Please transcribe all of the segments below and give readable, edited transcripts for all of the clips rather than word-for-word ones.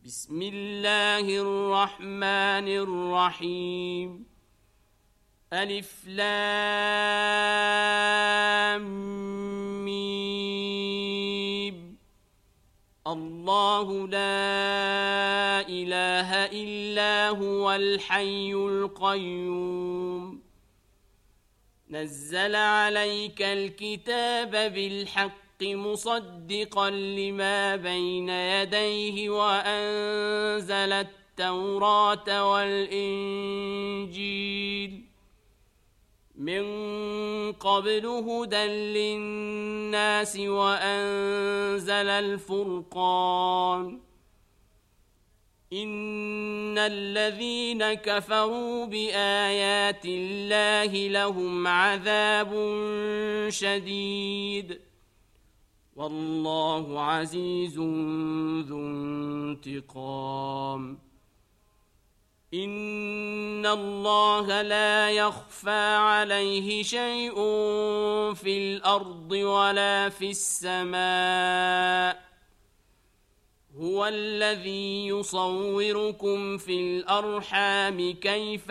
بسم الله الرحمن الرحيم. ألف لام ميم. الله لا إله إلا هو الحي القيوم. نزل عليك الكتاب بالحق مصدقا لما بين يديه وأنزل التوراة والإنجيل من قبل هدى للناس وأنزل الفرقان. إن الذين كفروا بآيات الله لهم عذاب شديد والله عزيز ذو انتقام. إن الله لا يخفى عليه شيء في الأرض ولا في السماء. هو الذي يصوركم في الأرحام كيف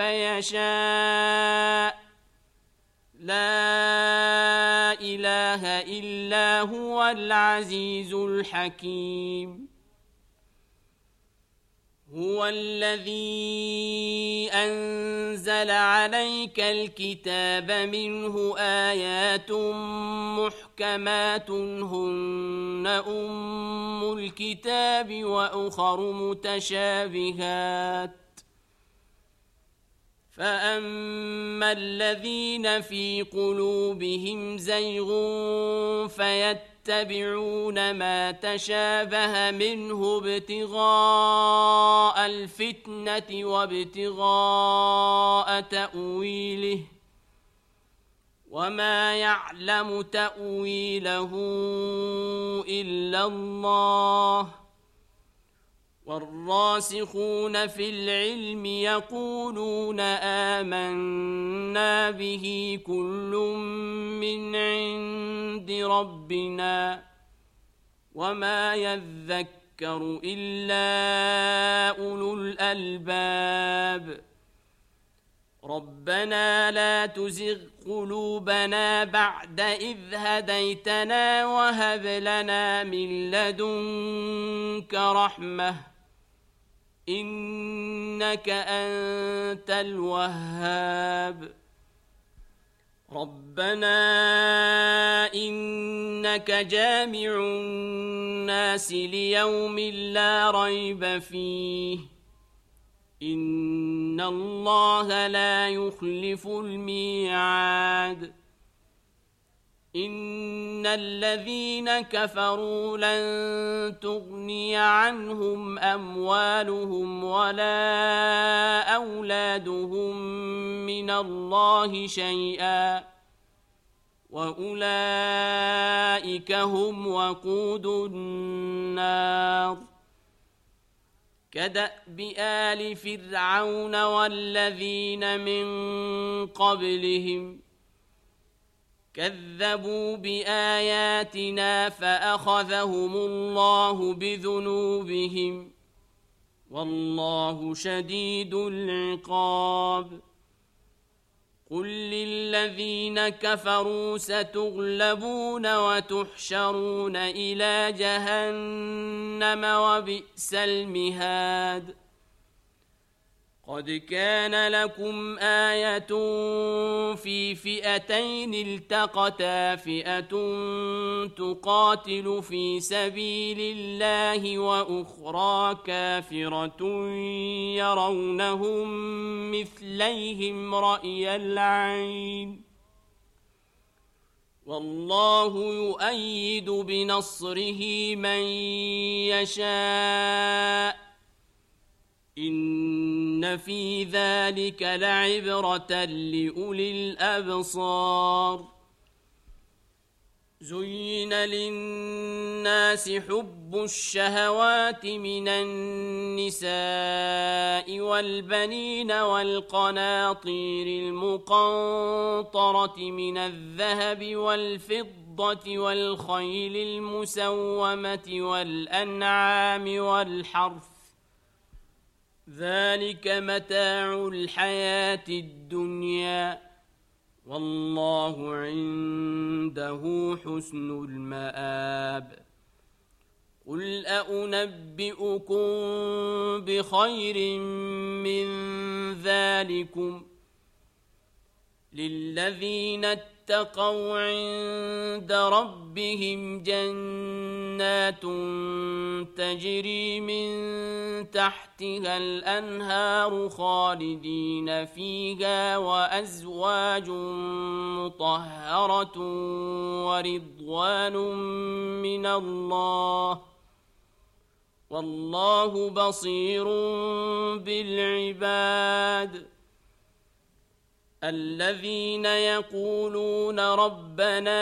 يشاء. لا إله إلا هو العزيز الحكيم. هو الذي أنزل عليك الكتاب منه آيات محكمات هن أم الكتاب وأخر متشابهات. فأما الذين في قلوبهم زيغ فيتبعون ما تشابه منه ابتغاء الفتنة وابتغاء تأويله وما يعلم تأويله إلا الله. والراسخون في العلم يقولون آمنا به كل من عند ربنا وما يذكر إلا أولو الألباب. ربنا لا تزغ قلوبنا بعد إذ هديتنا وهب لنا من لدنك رحمة إنك أنت الوهاب. ربنا إنك جامع الناس ليوم لا ريب فيه إن الله لا يخلف الميعاد. إن الذين كفروا لن تغني عنهم أموالهم ولا أولادهم من الله شيئا وأولئك هم وقود النار. كدأب آل فرعون والذين من قبلهم كذبوا بآياتنا فأخذهم الله بذنوبهم والله شديد العقاب. قل للذين كفروا ستغلبون وتحشرون إلى جهنم وبئس المهاد. قد كان لكم آية في فئتين التقتا فئة تقاتل في سبيل الله وأخرى كافرة يرونهم مثليهم رأي العين والله يؤيد بنصره من يشاء. إن في ذلك لعبرة لأولي الأبصار. زين للناس حب الشهوات من النساء والبنين والقناطير المقنطرة من الذهب والفضة والخيل المسومة والأنعام والحرث ذلك متاع الحياة الدنيا والله عنده حسن المآب قل أنبئكم بخير من ذلكم للذين اتقوا عند ربهم جنات تجري من تحتها الأنهار خالدين فيها وأزواج مطهرة ورضوان من الله والله بصير بالعباد الذين يقولون ربنا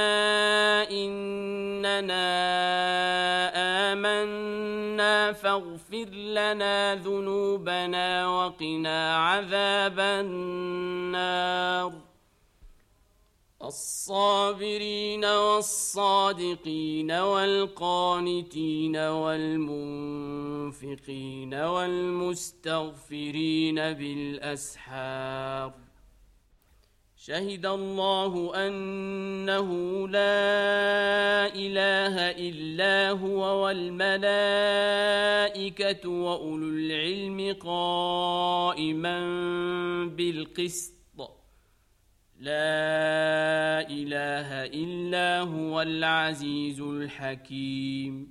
إننا آمنا فاغفر لنا ذنوبنا وقنا عذاب النار الصابرين والصادقين والقانتين والمنفقين والمستغفرين بالأسحار شهد الله أنه لا إله إلا هو والملائكة وأولو العلم قائما بالقسط لا إله إلا هو العزيز الحكيم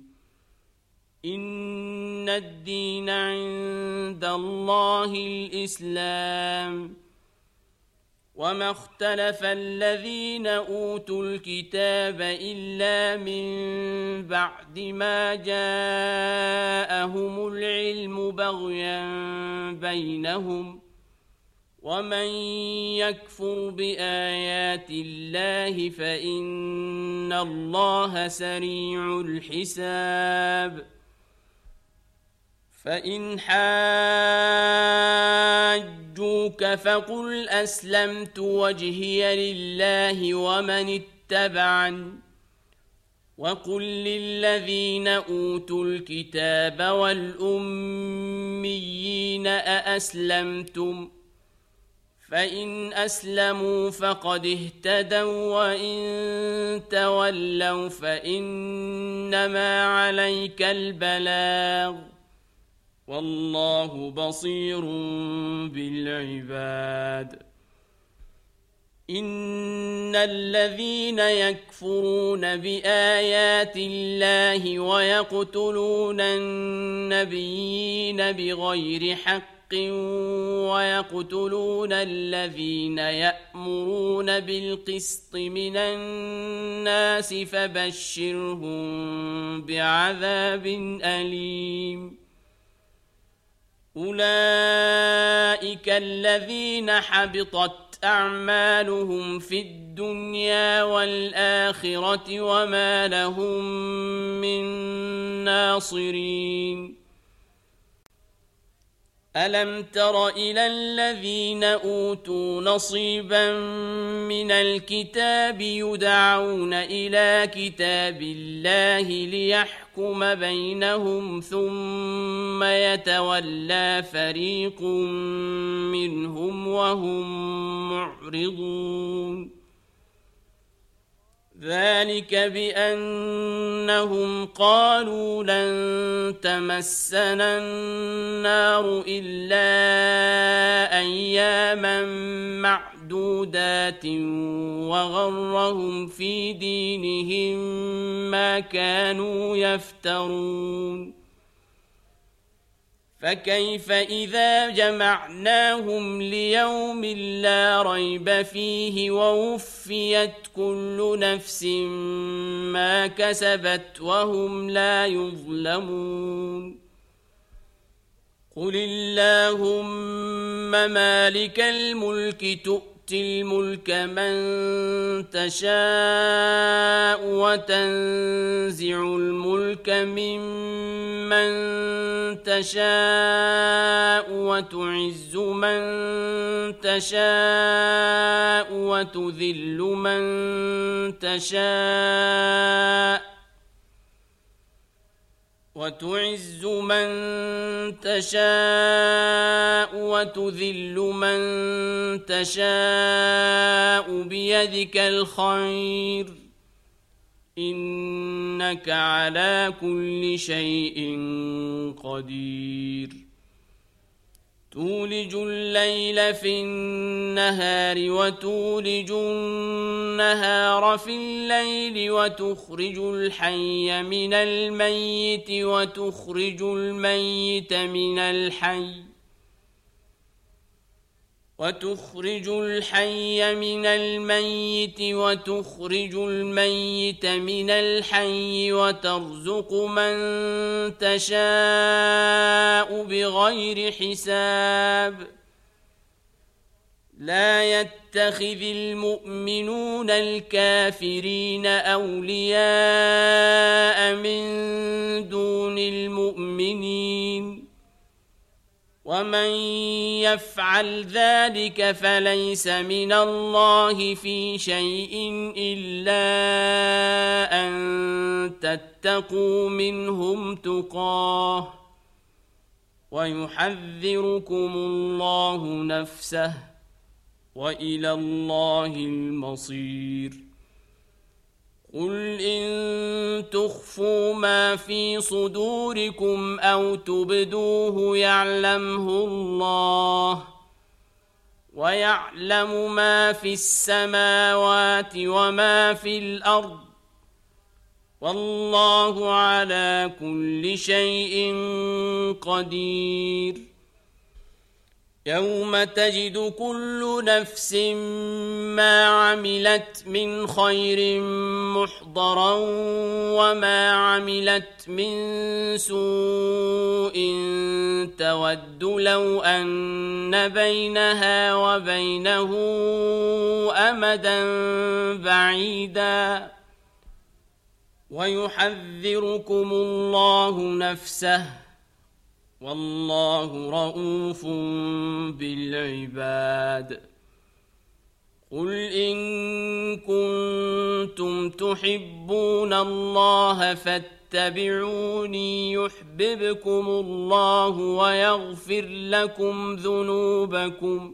إن الدين عند الله الإسلام وما اختلف الذين أوتوا الكتاب إلا من بعد ما جاءهم العلم بغيا بينهم ومن يكفر بآيات الله فإن الله سريع الحساب فإن حاجوك فقل أسلمت وجهي لله ومن اتبعني وقل للذين أوتوا الكتاب والأميين أأسلمتم فإن أسلموا فقد اهتدوا وإن تولوا فإنما عليك البلاغ والله بصير بالعباد إن الذين يكفرون بآيات الله ويقتلون النبيين بغير حق ويقتلون الذين يأمرون بالقسط من الناس فبشرهم بعذاب أليم أولئك الذين حبطت أعمالهم في الدنيا والآخرة وما لهم من ناصرين ألم تر إلى الذين أوتوا نصيبا من الكتاب يدعون إلى كتاب الله ليحكم بينهم ثم يتولى فريق منهم وهم معرضون ذلك بأنهم قالوا لن تمسنا النار إلا أياما معدودات وغرهم في دينهم ما كانوا يفترون فكيف إذا جمعناهم ليوم لا ريب فيه ووفيت كل نفس ما كسبت وهم لا يظلمون قل اللهم مالك الملك تؤتي الملك من تشاء وتنزع الملك ممن تشاء وتعز من تشاء وتذل من تشاء وتعز من تشاء وتذل من تشاء بيدك الخير إنك على كل شيء قدير تولج الليل في النهار وتولج النهار في الليل وتخرج الحي من الميت وتخرج الميت من الحي وتخرج الحي من الميت وتخرج الميت من الحي وترزق من تشاء بغير حساب لا يتخذ المؤمنون الكافرين أولياء من دون المؤمنين ومن يفعل ذلك فليس من الله في شيء إلا أن تتقوا منهم تقاه ويحذركم الله نفسه وإلى الله المصير قل إن تخفوا ما في صدوركم أو تبدوه يعلمه الله ويعلم ما في السماوات وما في الأرض والله على كل شيء قدير يوم تجد كل نفس ما عملت من خير محضرا وما عملت من سوء تود لو أن بينها وبينه أمدا بعيدا ويحذركم الله نفسه والله رؤوف بالعباد قل إن كنتم تحبون الله فاتبعوني يحببكم الله ويغفر لكم ذنوبكم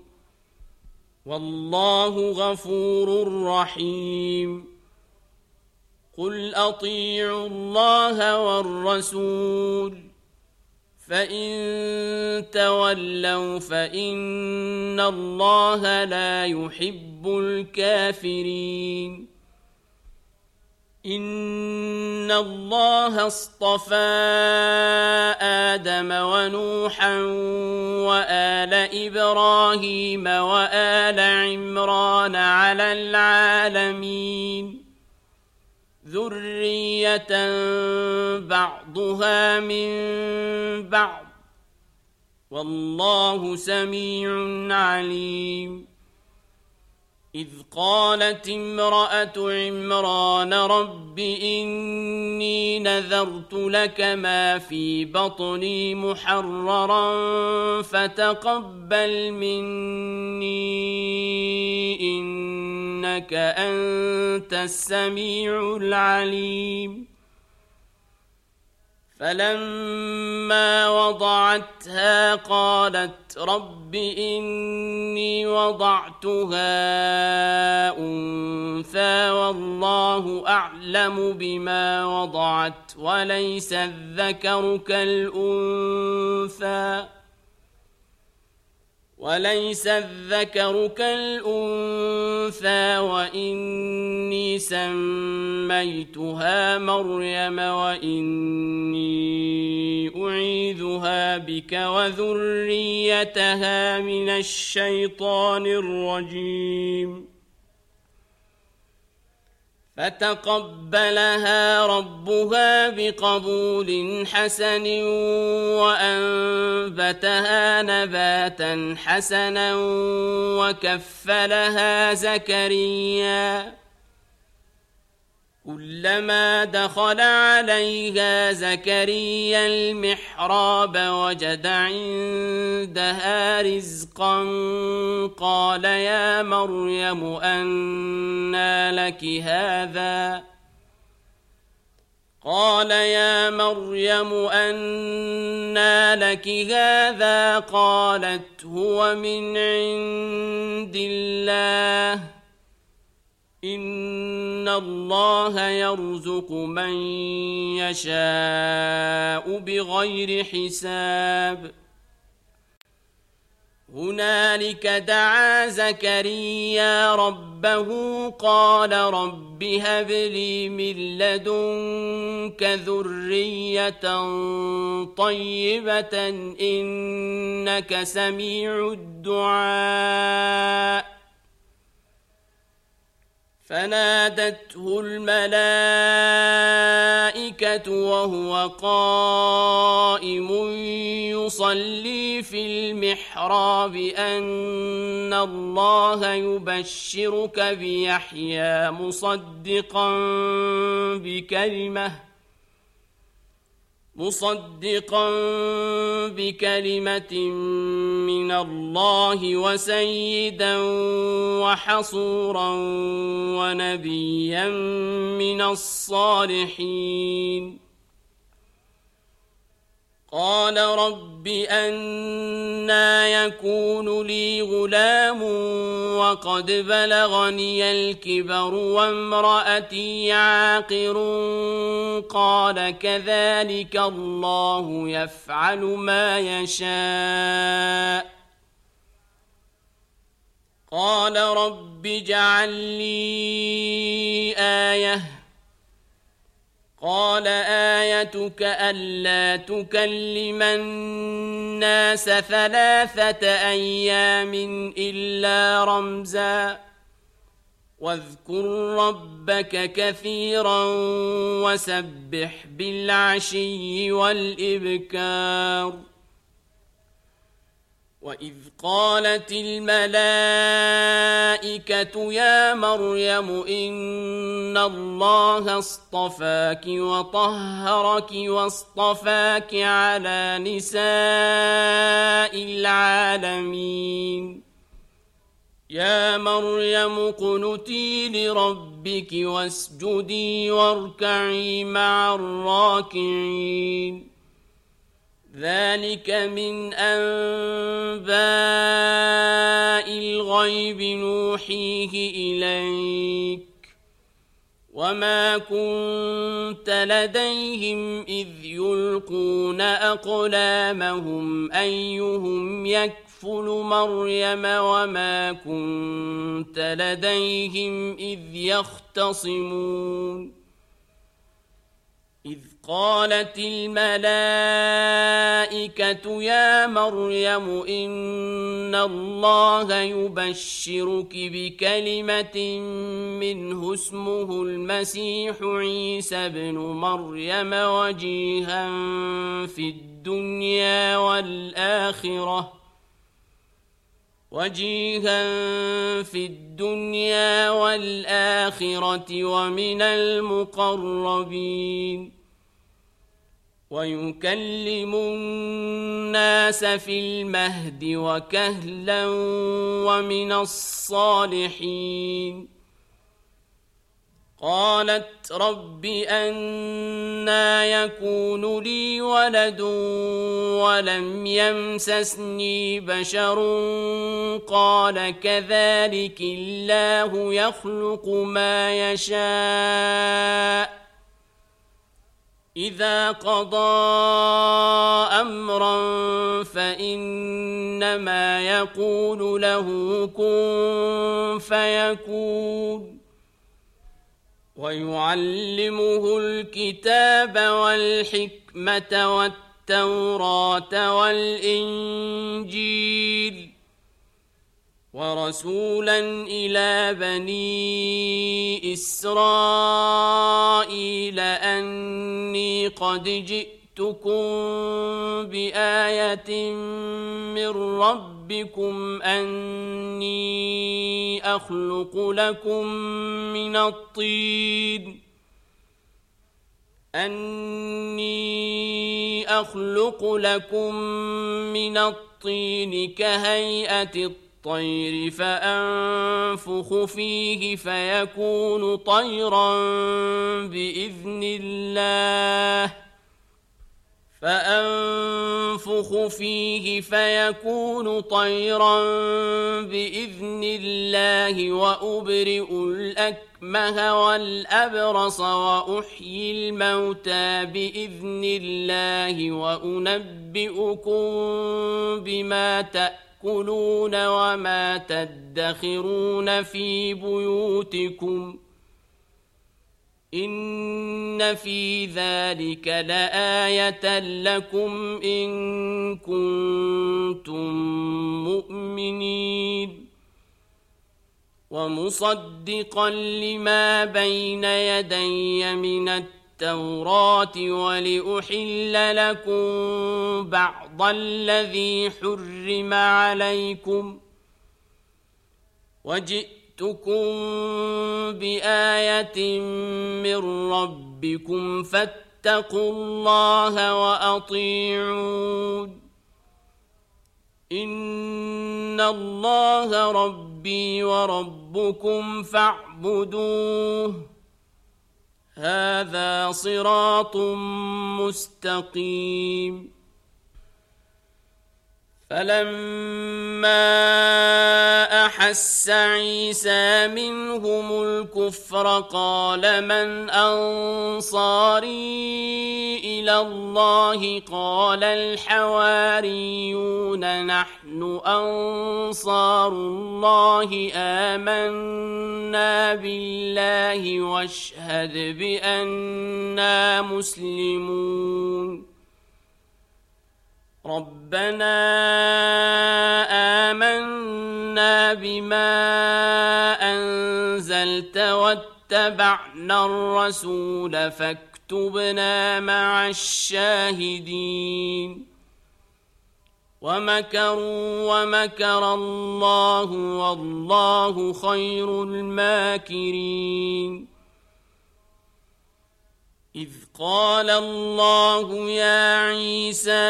والله غفور رحيم قل أطيعوا الله والرسول فإن تولوا فإن الله لا يحب الكافرين إن الله اصطفى آدم ونوحا وآل إبراهيم وآل عمران على العالمين ذرية بعضها من بعض والله سميع عليم إذ قالت امرأة عمران رب إني نذرت لك ما في بطني محررا فتقبل مني إنك أنت السميع العليم فلما وضعتها قالت رب إني وضعتها أنثى والله أعلم بما وضعت وليس الذكر كالأنثى وإني سميتها مريم وإني أعيذها بك وذريتها من الشيطان الرجيم فتقبلها ربها بقبول حسن وأنبتها نباتا حسنا وكفلها زكريا كلما دخل عليها زكريا المحراب وجد عندها رزقا قال يا مريم أنى لك هذا قال يا مريم أنى لك هذا قالت هو من عند الله إن الله يرزق من يشاء بغير حساب هنالك دعا زكريا ربه قال رب هب لي من لدنك ذرية طيبة إنك سميع الدعاء فنادته الملائكة وهو قائم يصلي في المحراب أن الله يبشرك بيحيى مصدقا بكلمة من الله وسيدا وحصورا ونبيا من الصالحين قال رب أنى يكون لي غلام وقد بلغني الكبر وامرأتي عاقر قال كذلك الله يفعل ما يشاء قال رب اجعل لي آية قال آيتك ألا تكلم الناس 3 أيام إلا رمزا واذكر ربك كثيرا وسبح بالعشي والإبكار وإذ قالت الملائكة يا مريم إن الله اصطفاك وطهرك واصطفاك على نساء العالمين يا مريم اقنتي لربك واسجدي واركعي مع الراكعين ذلك من أنباء الغيب نوحيه إليك وما كنت لديهم إذ يلقون أقلامهم أيهم يكفل مريم وما كنت لديهم إذ يختصمون إذ قالت الملائكة يا مريم إن الله يبشرك بكلمة منه اسمه المسيح عيسى ابن مريم وجيها في الدنيا والآخرة ومن المقربين ويكلم الناس في المهد وكهلا ومن الصالحين قالت رب أنى يكون لي ولد ولم يمسسني بشر قال كذلك الله يخلق ما يشاء إذا قضى أمرا فإنما يقول له كن فيكون ويعلمه الكتاب والحكمة والتوراة والإنجيل ورسولا إلى بني إسرائيل أني قد جئتكم بآية من ربكم أني أخلق لكم من الطين كهيئة الطير الطير فأنفخ فيه فيكون طيرا بإذن الله وأبرئ الأكمه والأبرص وأحيي الموتى بإذن الله وأنبئكم بما تأكلون وما تدخرون في بيوتكم إن في ذلك لآية لكم إن كنتم مؤمنين ومصدقا لما بين يدي من التوراة ولأحل لكم بعض الذي حرم عليكم وجئتكم بآية من ربكم فاتقوا الله وأطيعون إن الله ربي وربكم فاعبدوه هذا صراط مستقيم فلما أحس عيسى منهم الكفر قال من أنصاري إلى الله قال الحواريون نحن أنصار الله آمنا بالله واشهد بأننا مسلمون ربنا آمنا بما أنزلت واتبعنا الرسول فاكتبنا مع الشاهدين ومكروا ومكر الله والله خير الماكرين إذ قال الله يا عيسى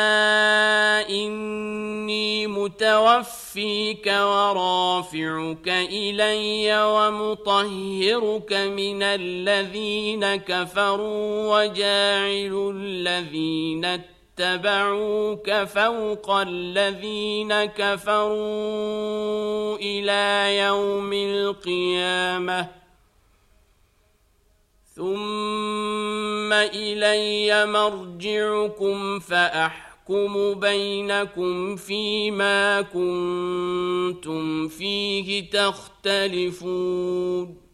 إني متوفيك ورافعك إلي ومطهرك من الذين كفروا وجاعل الذين اتبعوك فوق الذين كفروا إلى يوم القيامة ثم إلي مرجعكم فأحكم بينكم فيما كنتم فيه تختلفون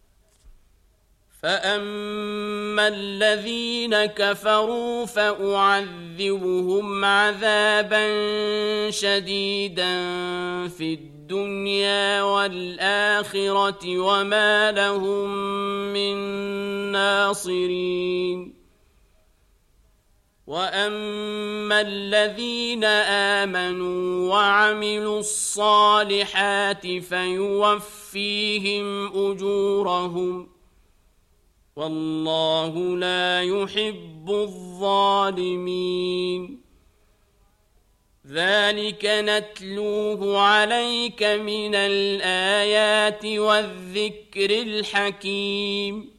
فأما الذين كفروا فأعذبهم عذابا شديدا في الدنيا والآخرة وما لهم من ناصرين وأما الذين آمنوا وعملوا الصالحات فيوفيهم أجورهم والله لا يحب الظالمين ذلك نتلوه عليك من الآيات والذكر الحكيم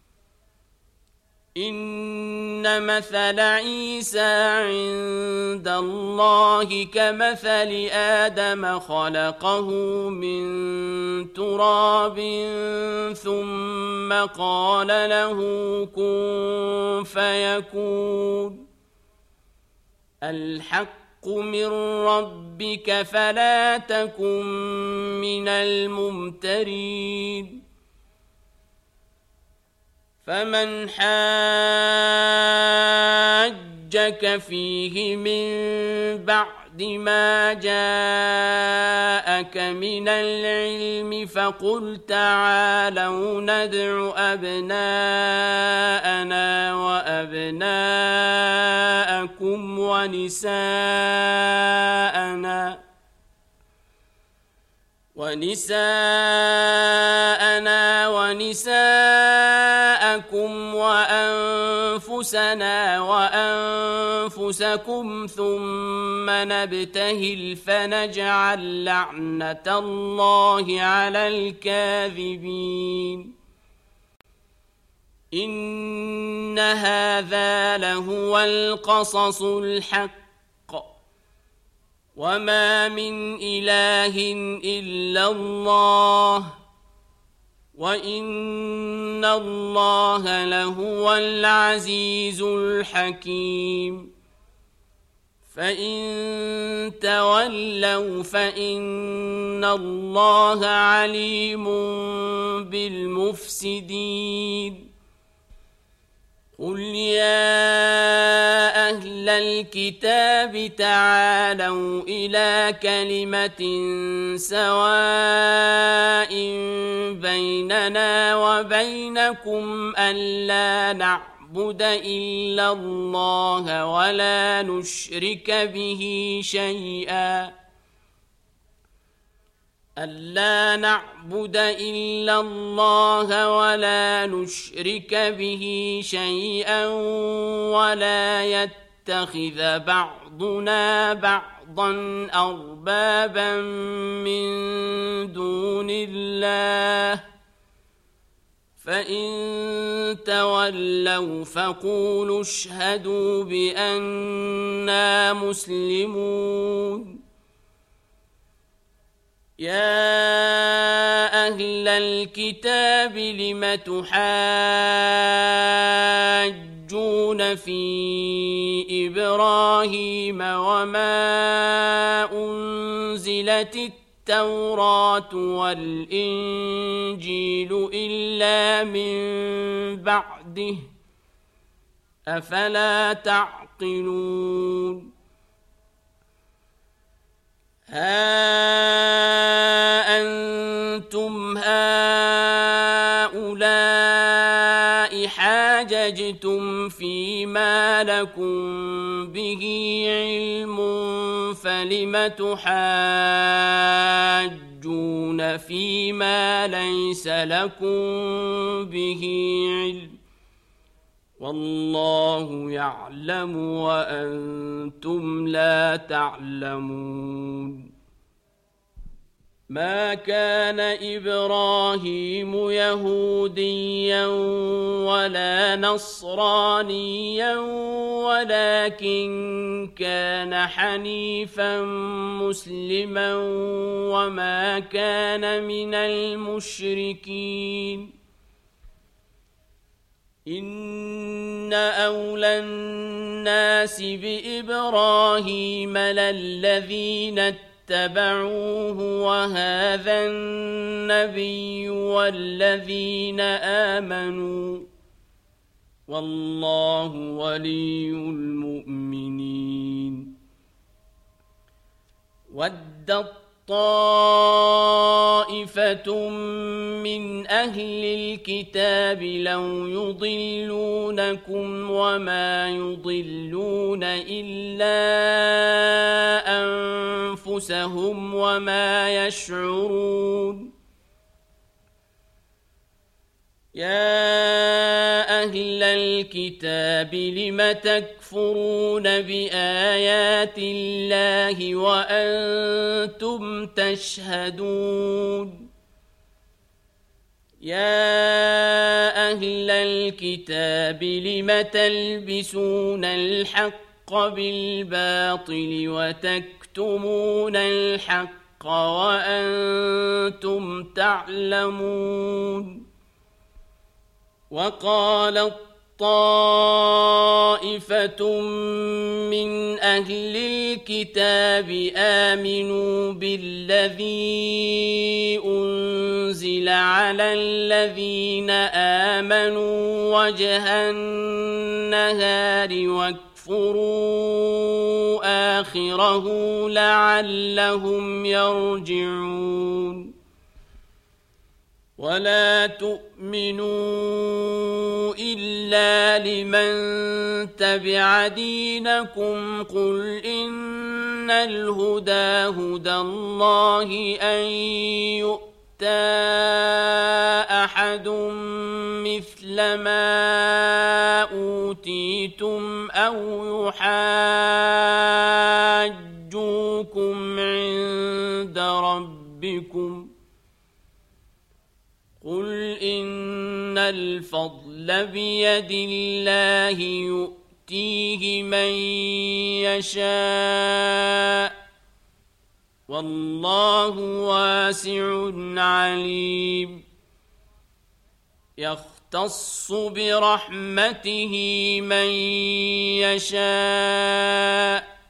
إن مثل عيسى عند الله كمثل آدم خلقه من تراب ثم قال له كن فيكون الحق من ربك فلا تكن من الممترين فمن حاجك فيه من بعد ما جاءك من العلم فقل تعالوا ندع أبناءنا وأبناءكم ونساءنا ونساءكم وأنفسنا وأنفسكم ثم نبتهل فنجعل لعنة الله على الكاذبين إن هذا لهو القصص الحق وما من إله إلا الله وإن الله لهو العزيز الحكيم فإن تولوا فإن الله عليم بالمفسدين قل يا أهل الكتاب تعالوا إلى كلمة سواء بيننا وبينكم ألا نعبد إلا الله ولا نشرك به شيئا ألا نعبد إلا الله ولا نشرك به شيئا ولا يتخذ بعضنا بعضا أربابا من دون الله فإن تولوا فقولوا اشهدوا بأننا مسلمون يا أهل الكتاب لم تحاجون في إبراهيم وما أنزلت التوراة والإنجيل إلا من بعده أفلا تعقلون ها أنتم هؤلاء حاججتم فيما لكم به علم فلم تحاجون فيما ليس لكم به علم والله يعلم وأنتم لا تعلمون ما كان إبراهيم يهوديا ولا نصرانيا ولكن كان حنيفا مسلما وما كان من المشركين إن أولى الناس بإبراهيم للذين اتبعوه وهذا النبي والذين آمنوا والله ولي المؤمنين ودت طائفة من أهل الكتاب لو يضلونكم وما يضلون إلا أنفسهم وما يشعرون يا أهل الكتاب لم تكفرون بآيات الله وأنتم تشهدون يا أهل الكتاب لم تلبسون الحق بالباطل وتكتمون الحق وأنتم تعلمون وقالت طائفة من أهل الكتاب آمنوا بالذي أنزل على الذين آمنوا وجه النهار واكفروا آخره لعلهم يرجعون ولا تؤمنوا إلا لمن تبع دينكم قل إن الهدى هدى الله أن يؤتى أحد مثل ما أوتيتم أو يحاجوكم عند ربكم قل إن الفضل بيد الله يؤتيه من يشاء والله واسع عليم يختص برحمته من يشاء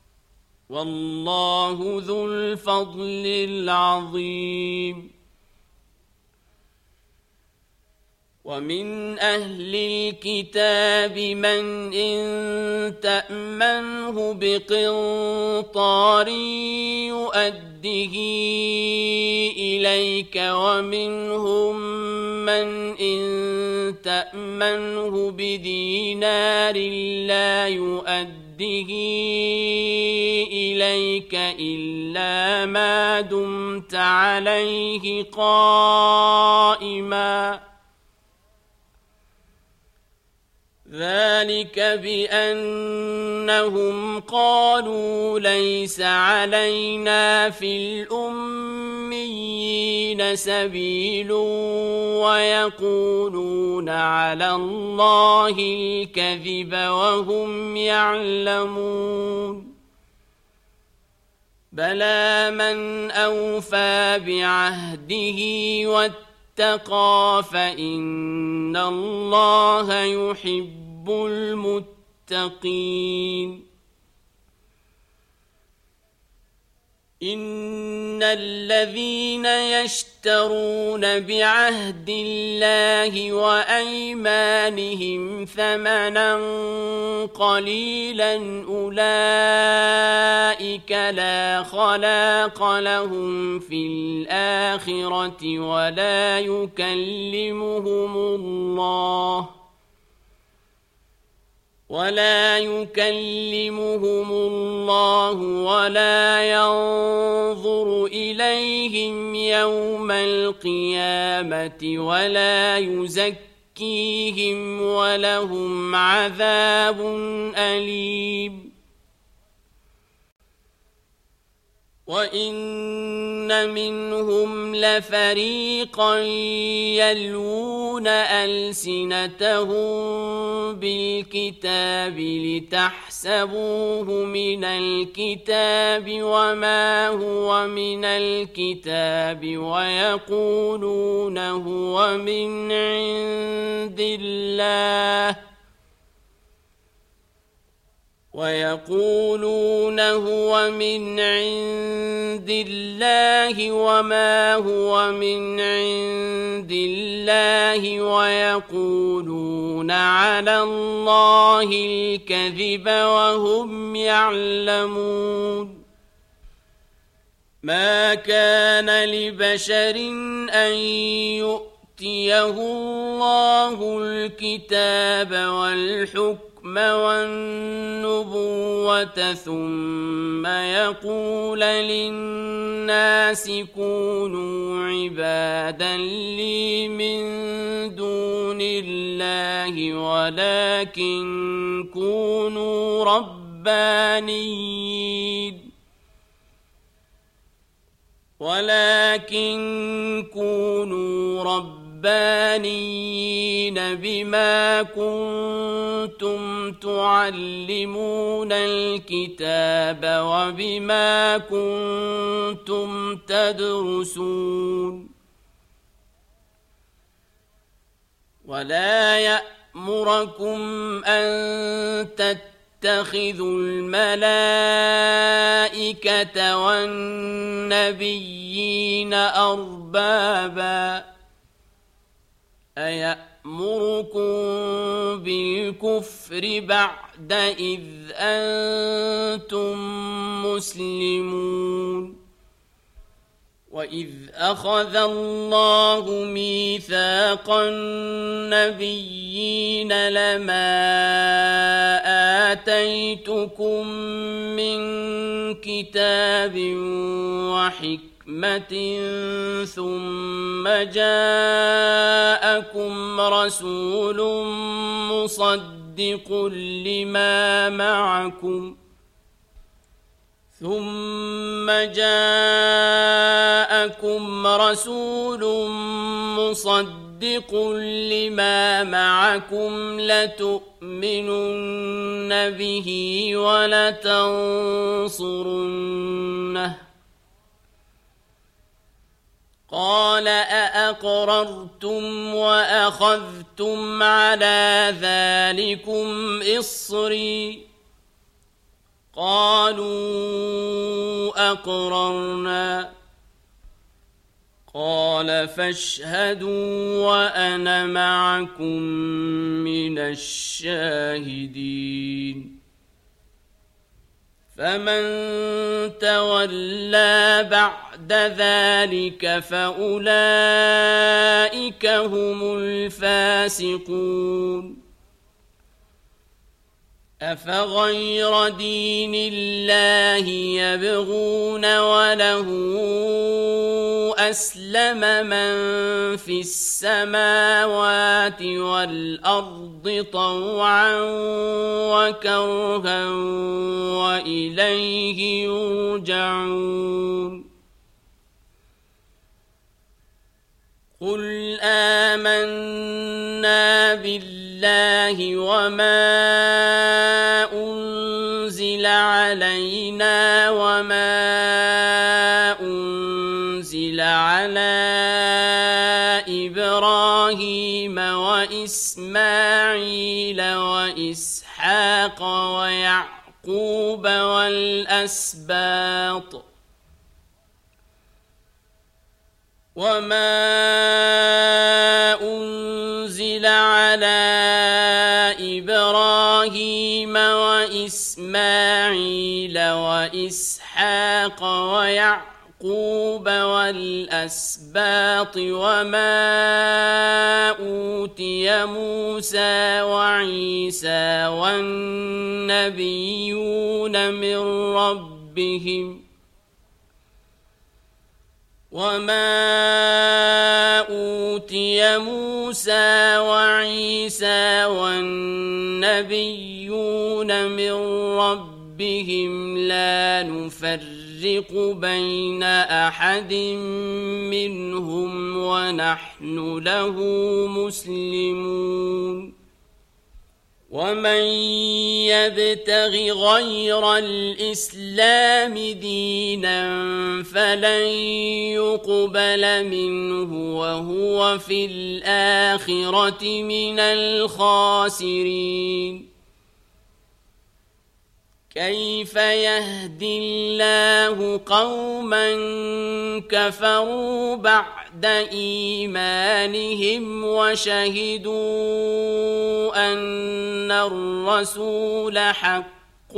والله ذو الفضل العظيم ومن أهل الكتاب من إن تأمنه بقنطار يؤده إليك ومنهم من إن تأمنه بدينار لا يؤده إليك إلا ما دمت عليه قائما ذلك بأنهم قالوا ليس علينا في الأميين سبيل ويقولون على الله الكذب وهم يعلمون بلى من أوفى بعهده واتقى فإن الله يحب المتقين إن الذين يشترون بعهد الله وأيمانهم ثمنا قليلا أولئك لا خلاق لهم في الآخرة ولا يكلمهم الله ولا ينظر إليهم يوم القيامة ولا يزكيهم ولهم عذاب أليم وإن منهم لفريقا يلوون ألسنتهم بالكتاب لتحسبوه من الكتاب وما هو من الكتاب ويقولون هو من عند الله وما هو من عند الله ويقولون على الله الكذب وهم يعلمون ما كان لبشر أن يؤتيه الله الكتاب والحكم والنبوة ثم يقول للناس كونوا عبادا لي من دون الله ولكن كونوا ربانيين بما كنتم تعلمون الكتاب وبما كنتم تدرسون ولا يأمركم أن تتخذوا الملائكة والنبيين أربابا أيأمركم بالكفر بعد إذ أنتم مسلمون وإذ أخذ الله ميثاق النبيين لما آتيتكم من كتاب وحكمة ثم جاءكم رسول مصدق لما معكم لتؤمنن به ولتنصرنه قال أأقررتم وأخذتم على ذلكم إصري قالوا أقررنا قال فاشهدوا وأنا معكم من الشاهدين فمن تولى بعد ذلك فأولئك هم الفاسقون أفغير دين الله يبغون وله أسلم من في السماوات والأرض طوعا وكرها وإليه يرجعون قل آمنا بالله وما أنزل علينا وما أنزل على إبراهيم وإسماعيل وإسحاق ويعقوب والأسباط وما أنزل على إبراهيم وإسماعيل وإسحاق ويعقوب والأسباط وما أوتي موسى وعيسى والنبيون من ربهم لا نفرق بين أحد منهم ونحن له مسلمون ومن يبتغ غير الإسلام دينا فلن يقبل منه وهو في الآخرة من الخاسرين كيف يهدي الله قوما كفروا بعد إيمانهم وشهدوا أن الرسول حق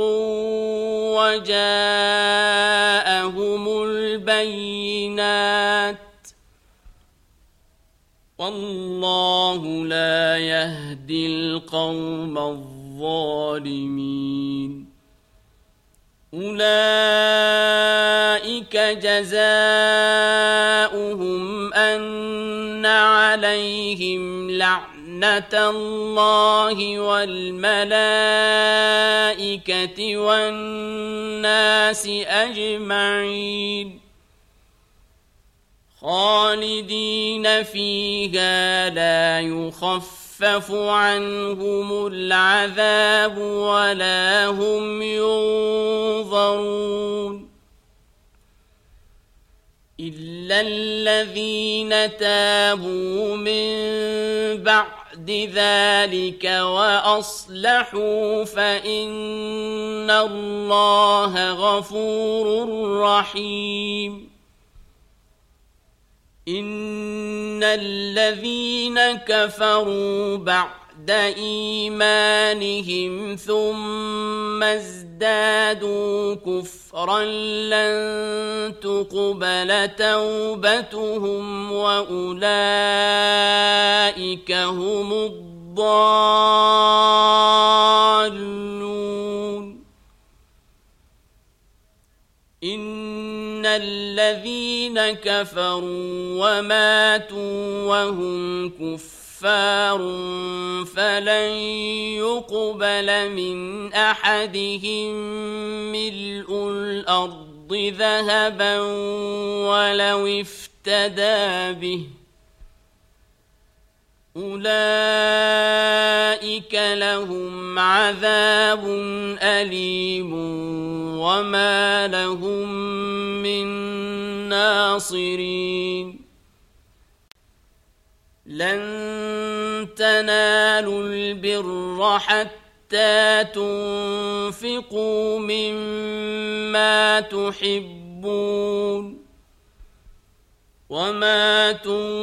وجاءهم البينات والله لا يهدي القوم الظالمين أولئك جزاؤهم أن عليهم لعنة الله والملائكة والناس أجمعين خالدين فيها لا يخفف عنهم العذاب ولا هم ينظرون إلا الذين تابوا من بعد ذلك وأصلحوا فإن الله غفور رحيم إن الذين كفروا بعد إيمانهم ثم ازدادوا كفرا لن تقبل توبتهم وأولئك هم الضالون إن الذين كفروا وماتوا وهم كفار فلن يقبل من أحدهم ملء الأرض ذهبا ولو افتدى به أولئك لهم عذاب أليم وما لهم من ناصرين لن تنالوا البر حتى تنفقوا مما تحبون وما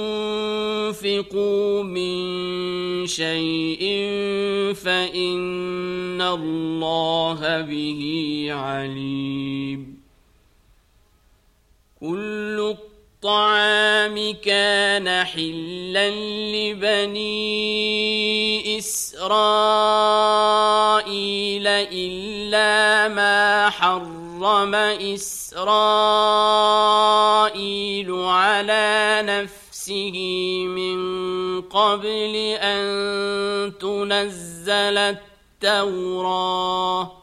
تنفقوا من شيء فإن الله به عليم كل الطعام كان حلا لبني إسرائيل إلا ما حرم إسرائيل على نفسه من قبل أن تنزل التوراة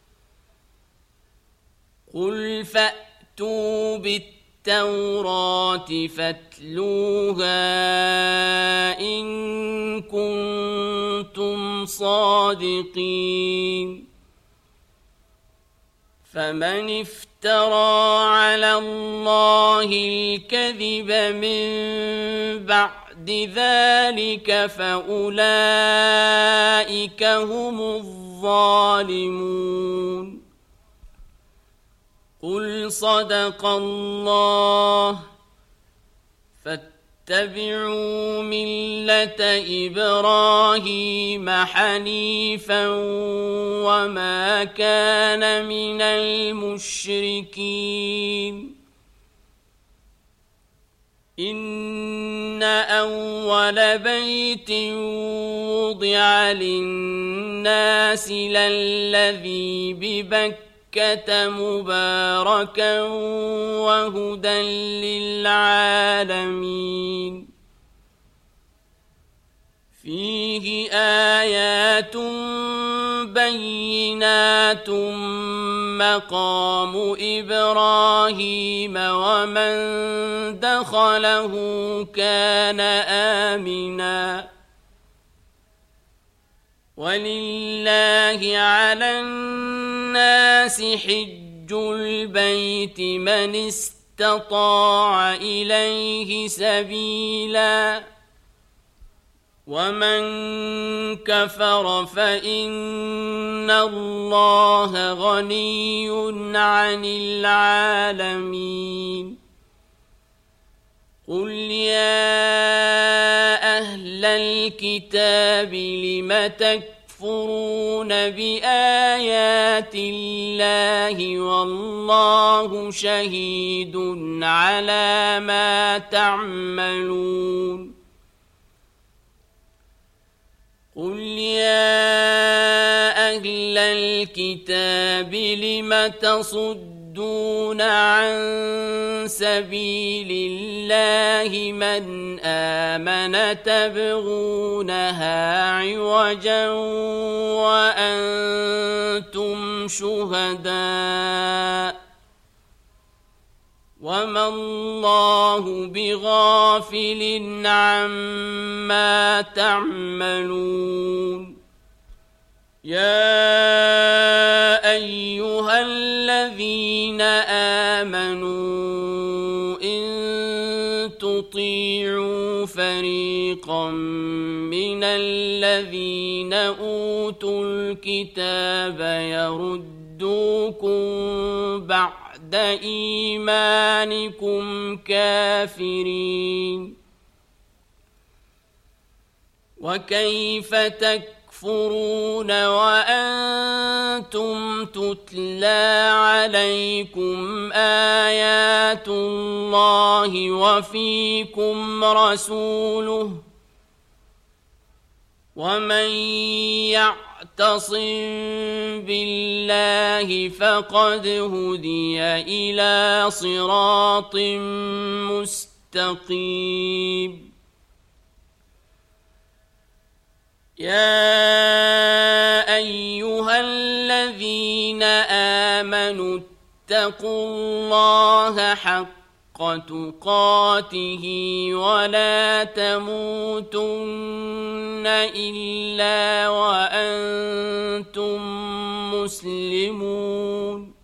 قل فأتوا بالتوراة فاتلوها إن كنتم صادقين فمن افترى على الله الكذب من بعد ذلك فأولئك هم الظالمون قل صدق الله فاتبعوا ملة إبراهيم حنيفا وما كان من المشركين إن أول بيت وضع للناس للذي ببكة مباركا وهدى للعالمين فيه آيات بينات مقام إبراهيم ومن دخله كان آمنا ولله على الناس حج البيت من استطاع إليه سبيلا ومن كفر فإن الله غني عن العالمين قل يا أهل الكتاب لم تكفرون بآيات الله والله شهيد على ما تعملون قل يا أهل الكتاب لم تصدون عن سبيل الله من آمن تبغونها عوجا وأنتم شهداء وما الله بغافل عما تعملون يا أيها الذين آمنوا إن تطيعوا فريقا من الذين أوتوا الكتاب يردوكم بعد إيمانكم كافرين وكيف تكفرون وأنتم تتلى عليكم آيات الله وفيكم رسوله ومن يعتصم بالله فقد هدي إلى صراط مستقيم. يا أيها الذين آمنوا اتقوا الله حق تقاته ولا تموتن إلا وأنتم مسلمون.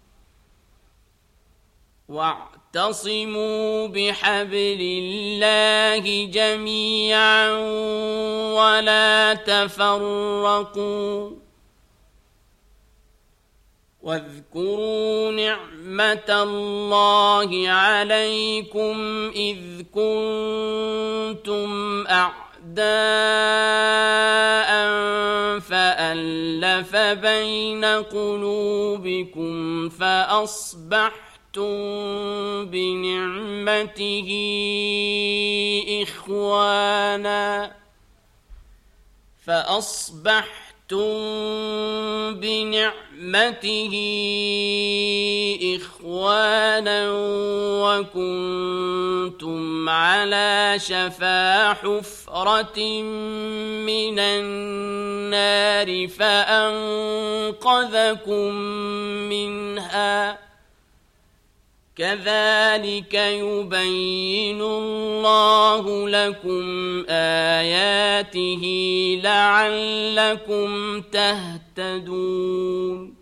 واعتصموا بحبل الله جميعا ولا تفرقوا. واذكروا نعمة الله عليكم إذ كنتم أعداء فألف بين قلوبكم فأصبحتم بنعمته إخوانا وكنتم على شفا حفرة من النار فأنقذكم منها. كذلك يبين الله لكم آياته لعلكم تهتدون.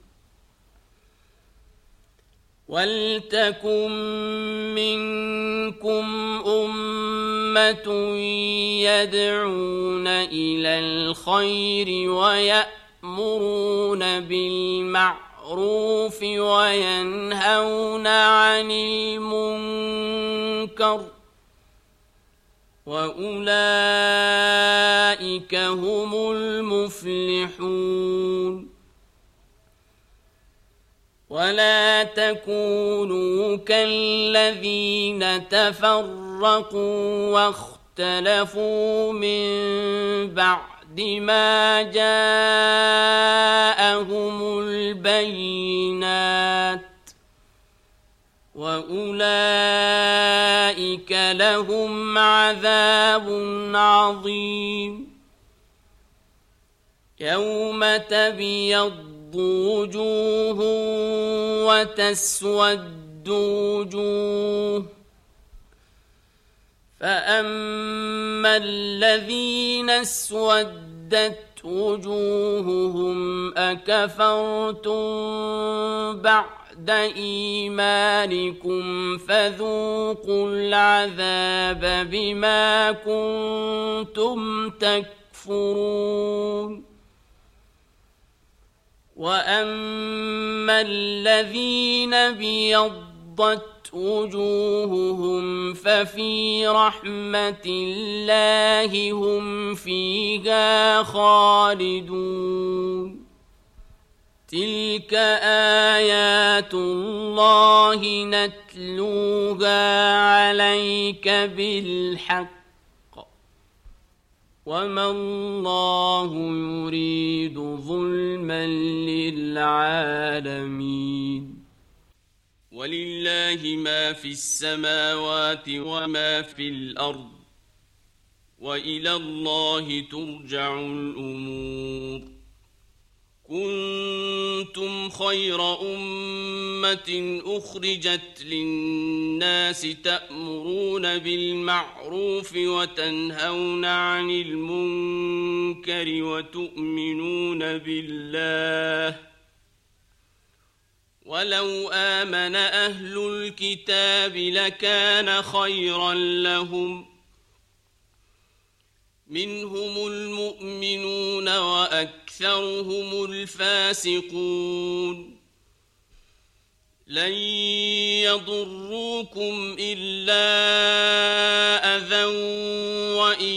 ولتكن منكم أمة يدعون إلى الخير ويأمرون بالمعروف وينهون عن المنكر وأولئك هم المفلحون. ولا تكونوا كالذين تفرقوا واختلفوا من بعد ما جاءهم البينات وأولئك لهم عذاب عظيم. يوم تبيض وجوه وتسود وجوه فأما الذين اسودت وجوههم أكفرتم بعد إيمانكم فذوقوا العذاب بما كنتم تكفرون. وأما الذين ابيضت وجوههم ففي رحمة الله هم فيها خالدون. تلك آيات الله نتلوها عليك بالحق وما الله يريد ظلما للعالمين. ولله ما في السماوات وما في الأرض وإلى الله ترجع الأمور. كنتم خير أمة أخرجت للناس تأمرون بالمعروف وتنهون عن المنكر وتؤمنون بالله. ولو آمن أهل الكتاب لكان خيرا لهم منهم المؤمنون وأكثرهم الفاسقون. لن يضروكم إلا أذى وإن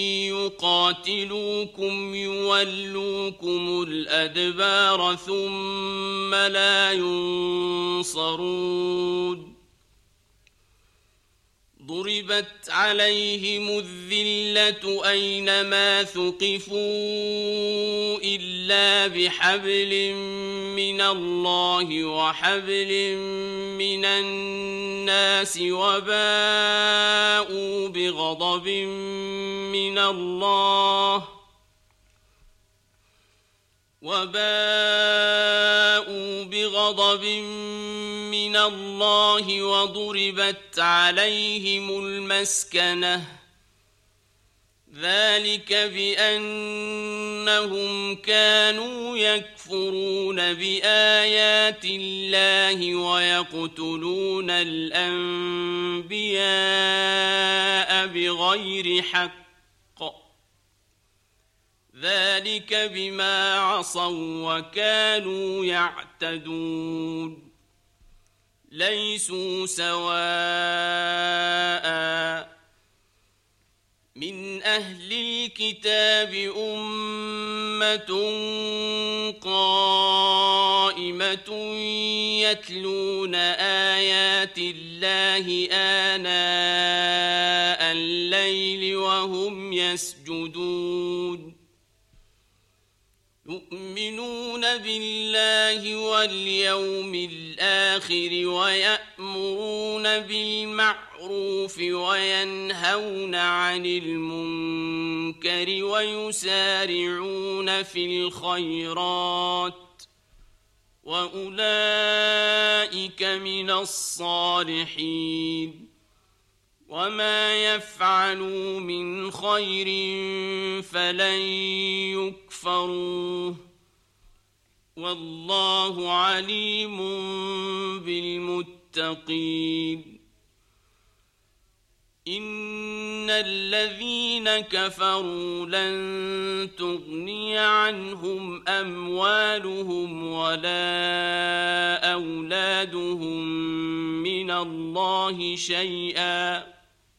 يقاتلوكم يولوكم الأدبار ثم لا ينصرون. ضربت عليهم الذلة أينما ثقفوا إلا بحبل من الله وحبل من الناس وباءوا بغضب من الله وضربت عليهم المسكنة ذلك بأنهم كانوا يكفرون بآيات الله ويقتلون الأنبياء بغير حق ذلك بما عصوا وكانوا يعتدون ليسوا سواء من أهل الكتاب أمة قائمة يتلون آيات الله آناء الليل وهم يسجدون يؤمنون بالله واليوم الآخر ويأمرون بالمعروف وينهون عن المنكر ويسارعون في الخيرات وأولئك من الصالحين وما يفعلوا من خير فلن يكفروه والله عليم بالمتقين إن الذين كفروا لن تغني عنهم أموالهم ولا أولادهم من الله شيئا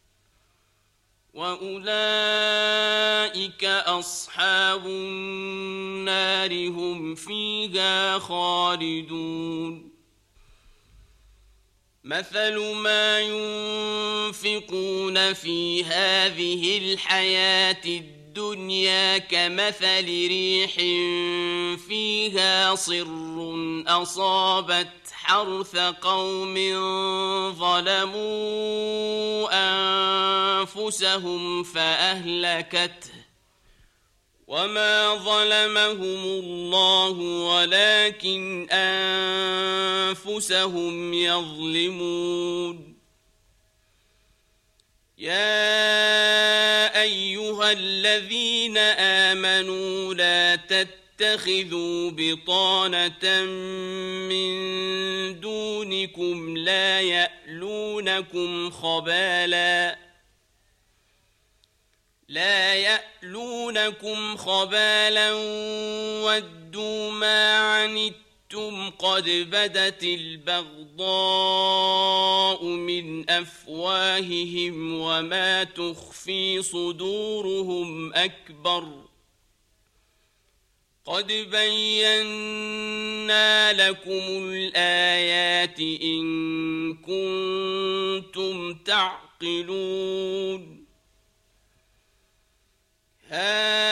وأولئك أصحاب النار هم فيها خالدون مثل ما ينفقون في هذه الحياة الدنيا كمثل ريح فيها صر أصابت حرث قوم ظلموا أنفسهم فأهلكته وما ظلمهم الله ولكن أنفسهم يظلمون يا أيها الذين آمنوا لا تتخذوا بطانة من دونكم لا يألونكم خبالا ودوا ما عنتم قد بدت البغضاء من أفواههم وما تخفي صدورهم أكبر قد بينا لكم الآيات إن كنتم تعقلون ها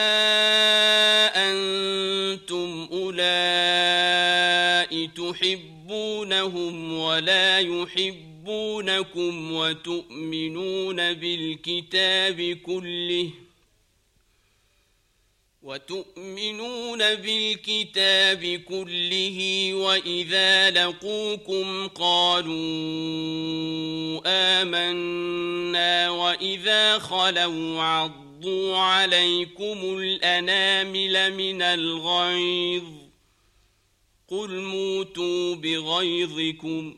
أنتم أولئك تحبونهم ولا يحبونكم وتؤمنون بالكتاب كله وإذا لقوكم قالوا آمنا وإذا خلوا عضوا عليكم الأنامل من الغيظ قل موتوا بغيظكم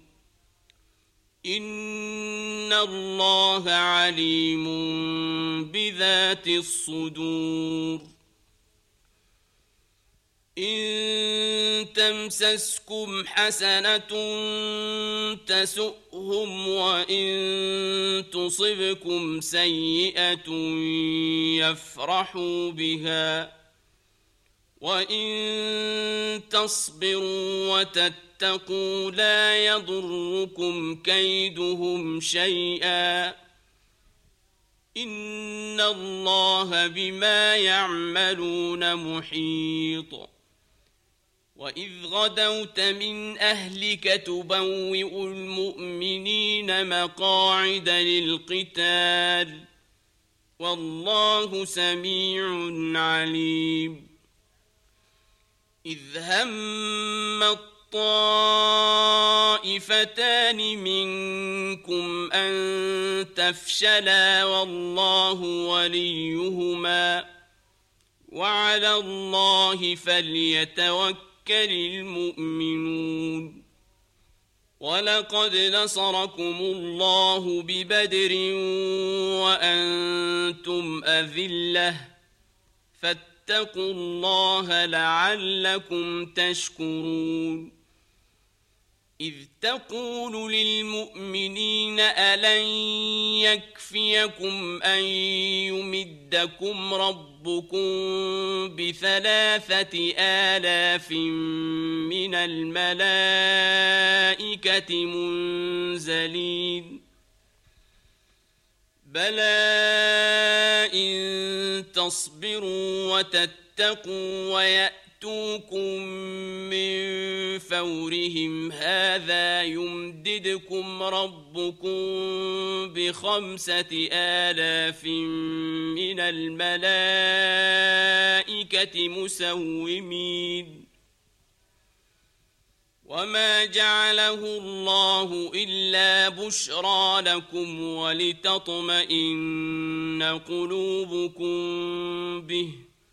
إن الله عليم بذات الصدور إن تمسسكم حسنة تسؤهم وإن تصبكم سيئة يفرحوا بها وإن تصبروا وتتقوا لا يضركم كيدهم شيئا إن الله بما يعملون محيط وإذ غدوت من أهلك تبوئ المؤمنين مقاعد للقتال والله سميع عليم إذ هم الطائفتان منكم أن تفشلا والله وليهما وعلى الله فليتوكل المؤمنون ولقد نصركم الله ببدر وأنتم أذلة فاتقوا الله لعلكم تشكرون إذ تقول للمؤمنين ألن يكفيكم أن يمدكم ربكم ب3,000 من الملائكة منزلين بلى إن تصبروا وتتقوا ويأتوكم من فورهم هذا يمددكم ربكم ب5,000 من الملائكة مسومين وما جعله الله إلا بشرى لكم ولتطمئن قلوبكم به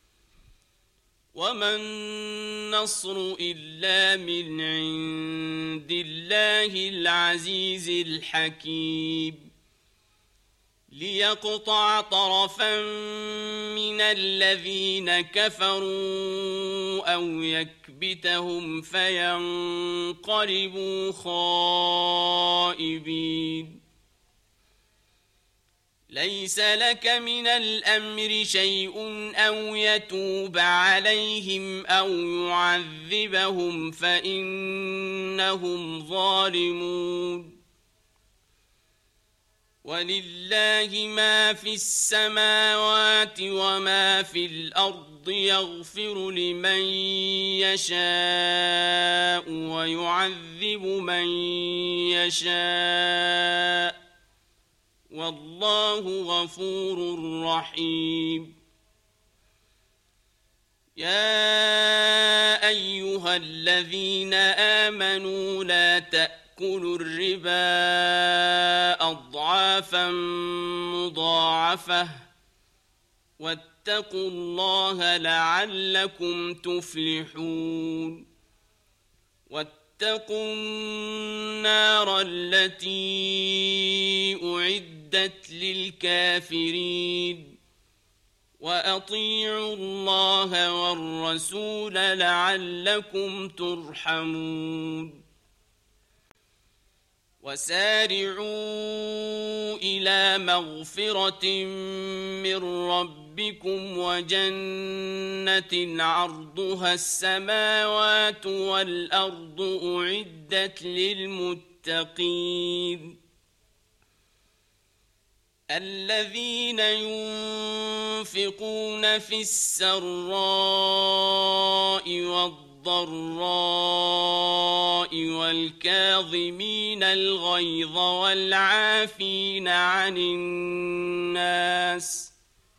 وما النصر إلا من عند الله العزيز الحكيم ليقطع طرفا من الذين كفروا أو يكبتهم فينقلبوا خائبين ليس لك من الأمر شيء أو يتوب عليهم أو يعذبهم فإنهم ظالمون ولله ما في السماوات وما في الأرض يغفر لمن يشاء ويعذب من يشاء والله غفور رحيم يا أيها الذين آمنوا لا تأكلوا الربا أضعافا مضاعفة واتقوا الله لعلكم تفلحون واتقوا النار التي أعدت للكافرين وأطيعوا الله والرسول لعلكم ترحمون وسارعوا إلى مغفرة من ربكم وجنة عرضها السماوات والأرض أعدت للمتقين الذين ينفقون في السراء والضراء والكاظمين الغيظ والعافين عن الناس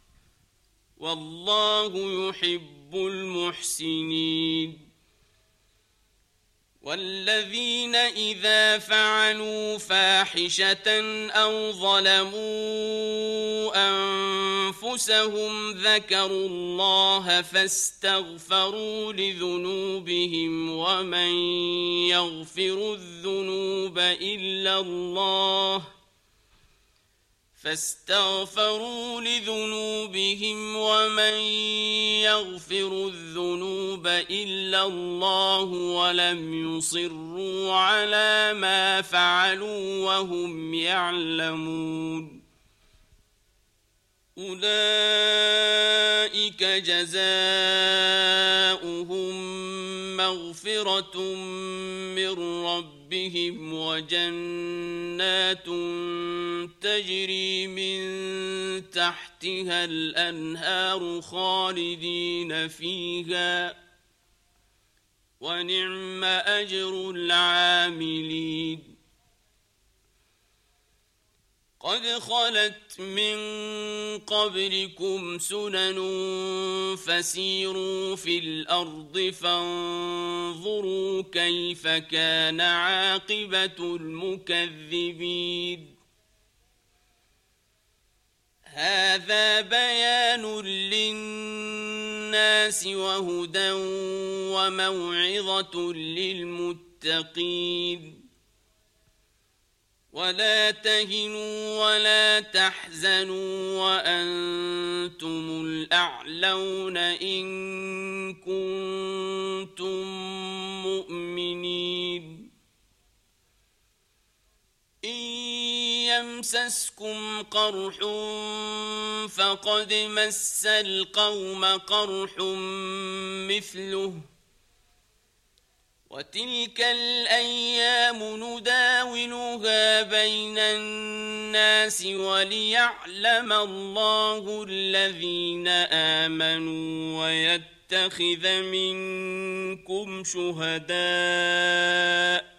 والله يحب المحسنين والذين إذا فعلوا فاحشة أو ظلموا أنفسهم ذكروا الله فاستغفروا لذنوبهم ومن يغفر الذنوب إلا الله فاستغفروا لذنوبهم ومن يغفر الذنوب إلا الله ولم يصروا على ما فعلوا وهم يعلمون أولئك جزاؤهم مغفرة من ربهم ربهم وجنات تجري من تحتها الأنهار خالدين فيها ونعم أجر العاملين قد خلت من قبلكم سنن فسيروا في الأرض فانظروا كيف كان عاقبة المكذبين هذا بيان للناس وهدى وموعظة للمتقين ولا تهنوا ولا تحزنوا وأنتم الأعلون إن كنتم مؤمنين إن يمسسكم قرح فقد مس القوم قرح مثله وتلك الأيام نداولها بين الناس وليعلم الله الذين آمنوا ويتخذ منكم شهداء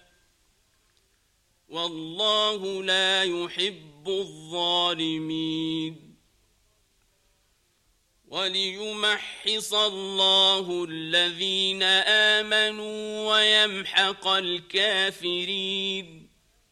والله لا يحب الظالمين وليمحص الله الذين آمنوا ويمحق الكافرين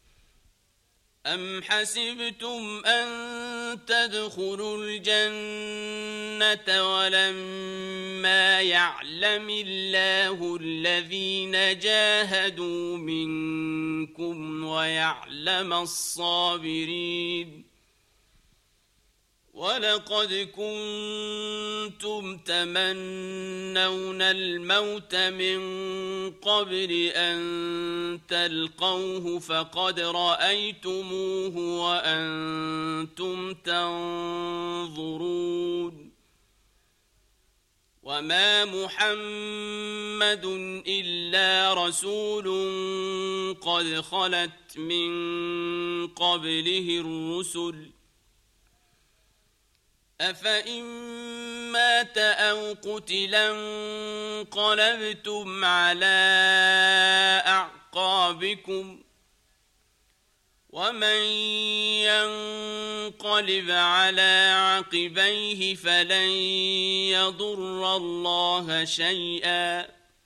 أم حسبتم أن تدخلوا الجنة ولما يعلم الله الذين جاهدوا منكم ويعلم الصابرين ولقد كنتم تمنون الموت من قبل أن تلقوه فقد رأيتموه وأنتم تنظرون وما محمد إلا رسول قد خلت من قبله الرسل أفإن مات أو قتلا انقلبتم على أعقابكم ومن ينقلب على عقبيه فلن يضر الله شيئا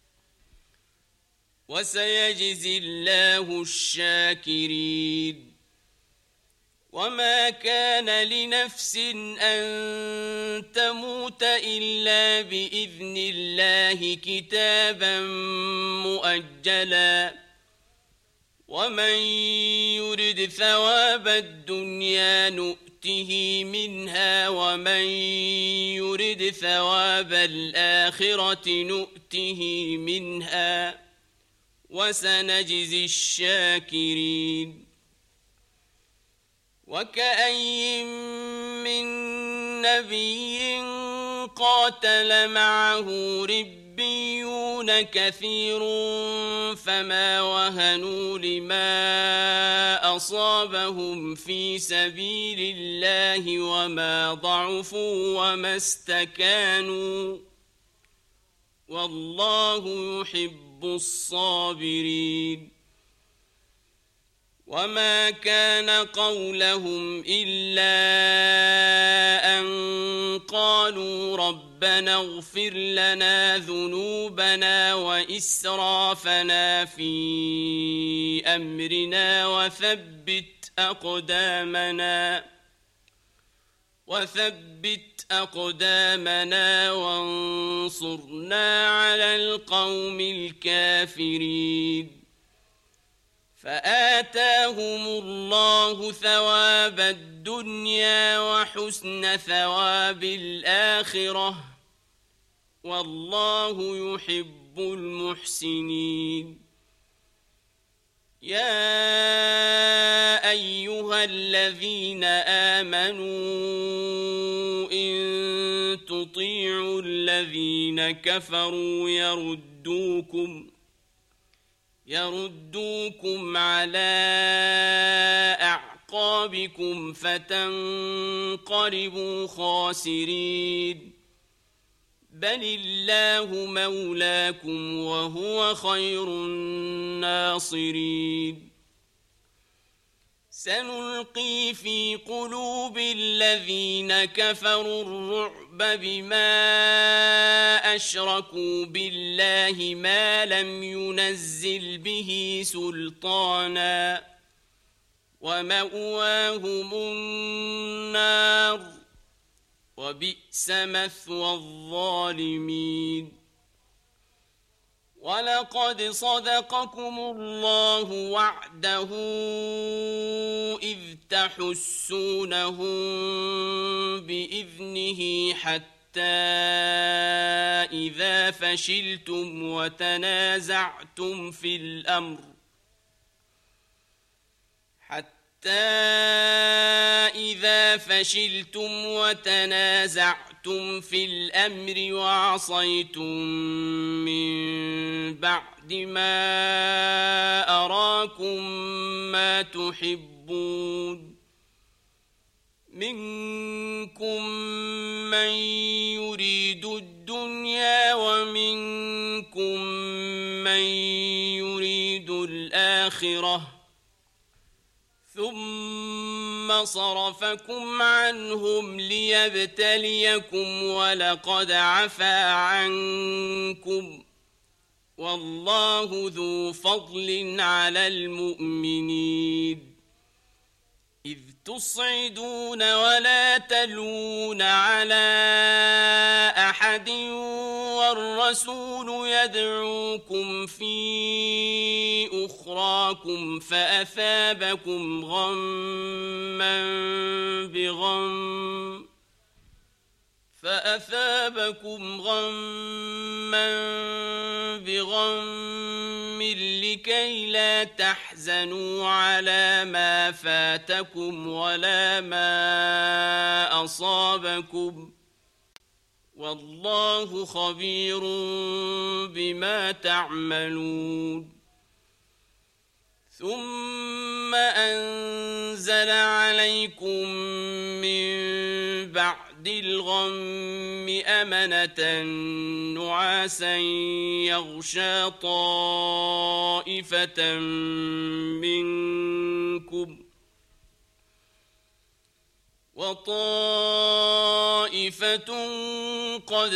وسيجزي الله الشاكرين وما كان لنفس أن تموت إلا بإذن الله كتابا مؤجلا ومن يرد ثواب الدنيا نؤته منها ومن يرد ثواب الآخرة نؤته منها وسنجزي الشاكرين وكأي من نبي قاتل معه ربيون كثير فما وهنوا لما أصابهم في سبيل الله وما ضعفوا وما استكانوا والله يحب الصابرين وما كان قولهم إلا أن قالوا ربنا اغفر لنا ذنوبنا وإسرافنا في أمرنا وثبت أقدامنا وانصرنا على القوم الكافرين فآتاهم الله ثواب الدنيا وحسن ثواب الآخرة والله يحب المحسنين يا أيها الذين آمنوا إن تطيعوا الذين كفروا يردوكم على أعقابكم فتنقلبوا خاسرين بل الله مولاكم وهو خير الناصرين سنلقي في قلوب الذين كفروا الرعب بما أشركوا بالله ما لم ينزل به سلطانا ومأواهم النار وبئس مثوى الظالمين ولقد صدقكم الله وعده إذ تحسونهم بإذنه حتى إذا فشلتم وتنازعتم في الأمر وعصيتم من بعد ما أراكم ما تحبون منكم من يريد الدنيا ومنكم من يريد الآخرة ثم صرفكم عنهم ليبتليكم ولقد عفا عنكم والله ذو فضل على المؤمنين إذ تصعدون ولا تلوون على أحد والرسول يدعوكم في أخراكم فأثابكم غما بغم لكي لا تحزنوا على ما فاتكم ولا ما أصابكم والله خبير بما تعملون ثم أنزل عليكم من بعد الغم أمنة نعاسا يغشى طائفة منكم وطائفة قد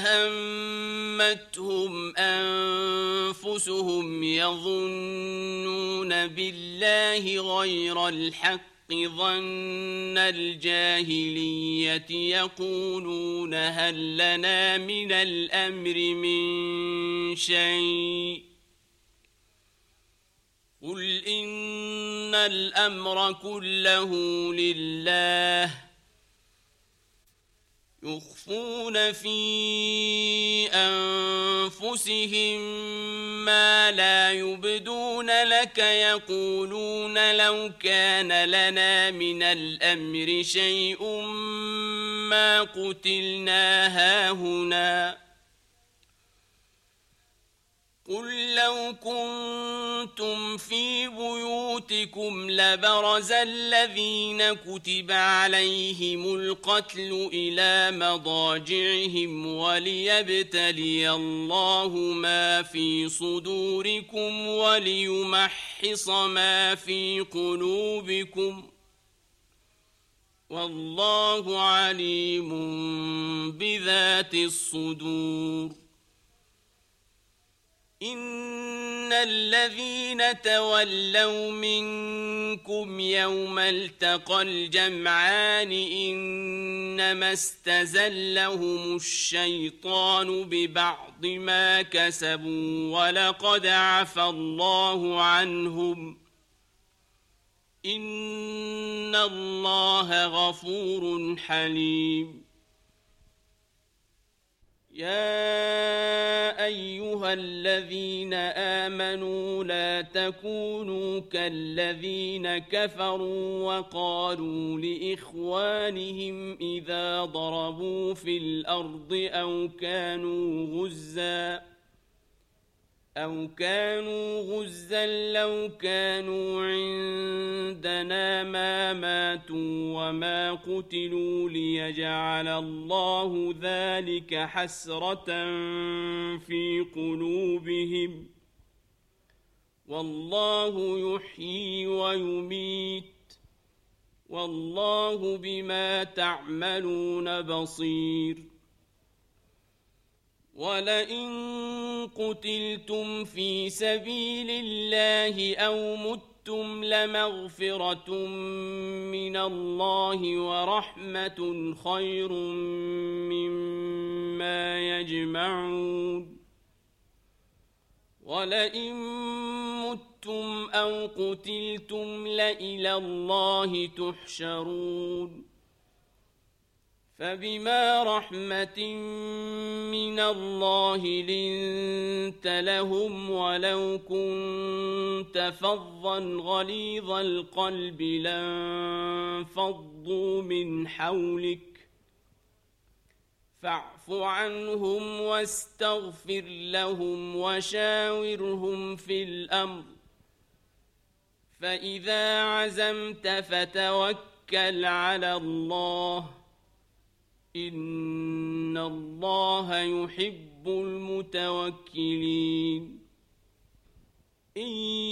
أهمتهم أنفسهم يظنون بالله غير الحق ظن الجاهلية يقولون هل لنا من الأمر من شيء قل إن الأمر كله لله يخفون في أنفسهم ما لا يبدون لك يقولون لو كان لنا من الأمر شيء ما قتلنا هاهنا قل لو كنتم في بيوتكم لبرز الذين كتب عليهم القتل إلى مضاجعهم وليبتلي الله ما في صدوركم وليمحص ما في قلوبكم والله عليم بذات الصدور إن الذين تولوا منكم يوم التقى الجمعان إنما استزلهم الشيطان ببعض ما كسبوا ولقد عفى الله عنهم إن الله غفور حليم يا أيها الذين آمنوا لا تكونوا كالذين كفروا وقالوا لإخوانهم إذا ضربوا في الأرض أو أو كانوا غزا لو كانوا عندنا ما ماتوا وما قتلوا ليجعل الله ذلك حسرة في قلوبهم والله يحيي ويميت والله بما تعملون بصير ولئن قتلتم في سبيل الله أو متم لمغفرة من الله ورحمة خير مما يجمعون ولئن متم أو قتلتم لإلى الله تحشرون فبما رحمة من الله لنت لهم ولو كنت فظا غليظ القلب لانفضوا من حولك فاعف عنهم واستغفر لهم وشاورهم في الأمر فإذا عزمت فتوكل على الله إن الله يحب المتوكلين إن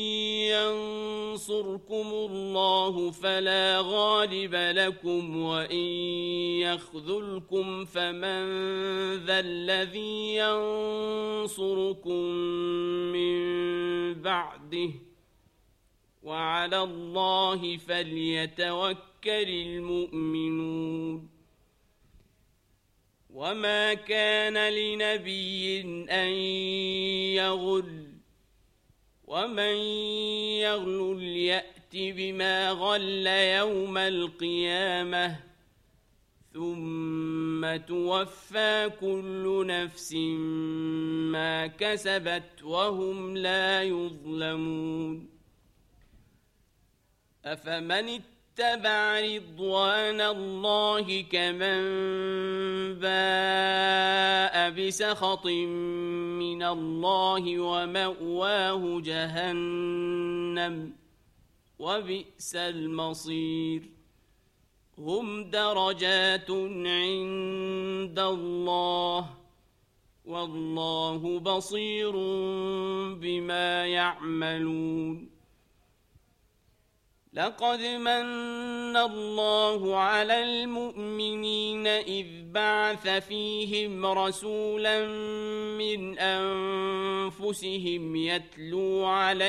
ينصركم الله فلا غالب لكم وإن يخذلكم فمن ذا الذي ينصركم من بعده وعلى الله فليتوكل المؤمنون وما كان لنبي أن يغل ومن يغل يأت بما غل يوم القيامة ثم توفى كل نفس ما كسبت وهم لا يظلمون أفمن اتبع رضوان الله كمن باء بسخط من الله ومأواه جهنم وبئس المصير هم درجات عند الله والله بصير بما يعملون لقد من الله على المؤمنين إذ بعث فيهم رسولا من أنفسهم يتلو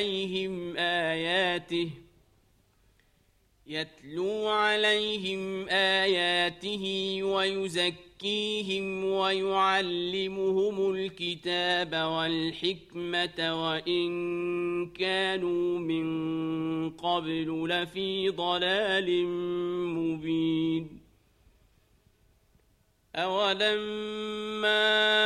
عليهم آياته ويزكيهم ويعلمهم الكتاب والحكمة وإن كانوا من قبل لفي ضلال مبين أولما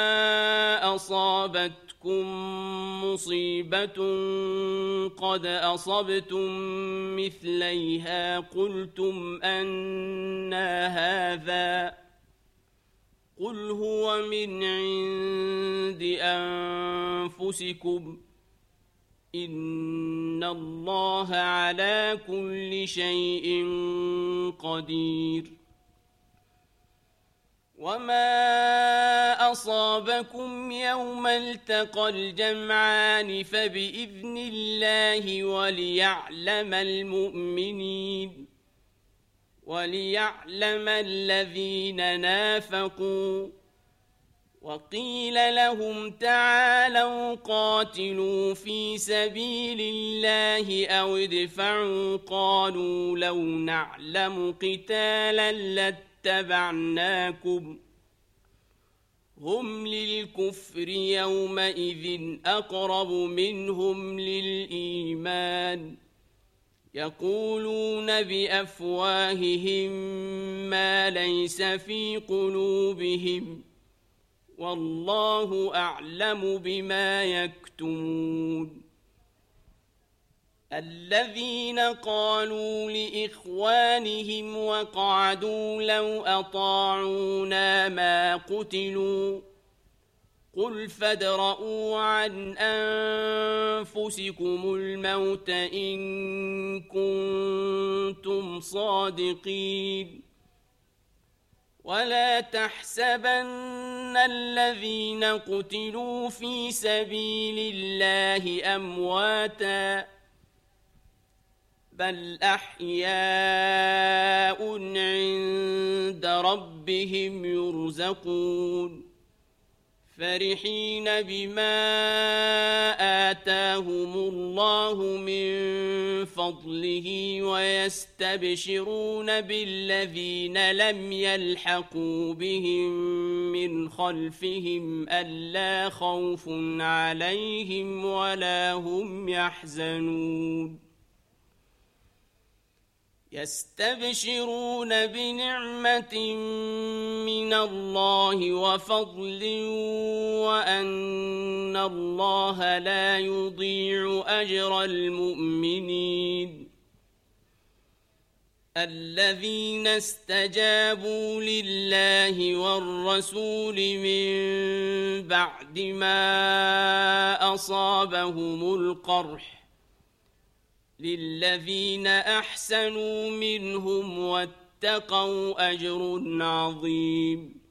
أصابتكم مصيبة قد أصبتم مثليها قلتم أنى هذا قل هو من عند أنفسكم إن الله على كل شيء قدير وما أصابكم يوم التقى الجمعان فبإذن الله وليعلم الذين نافقوا وقيل لهم تعالوا قاتلوا في سبيل الله أو ادفعوا قالوا لو نعلم قتالا لاتبعناكم هم للكفر يومئذ أقرب منهم للإيمان يقولون بأفواههم ما ليس في قلوبهم والله أعلم بما يكتمون الذين قالوا لإخوانهم وقعدوا لو أطاعونا ما قتلوا قل فادرءوا عن أنفسكم الموت إن كنتم صادقين ولا تحسبن الذين قتلوا في سبيل الله أمواتا بل أحياء عند ربهم يرزقون فرحين بما آتاهم الله من فضله ويستبشرون بالذين لم يلحقوا بهم من خلفهم ألا خوف عليهم ولا هم يحزنون يستبشرون بنعمة من الله وفضل وأن الله لا يضيع أجر المؤمنين الذين استجابوا لله والرسول من بعد ما أصابهم القرح للذين أحسنوا منهم واتقوا أجر عظيم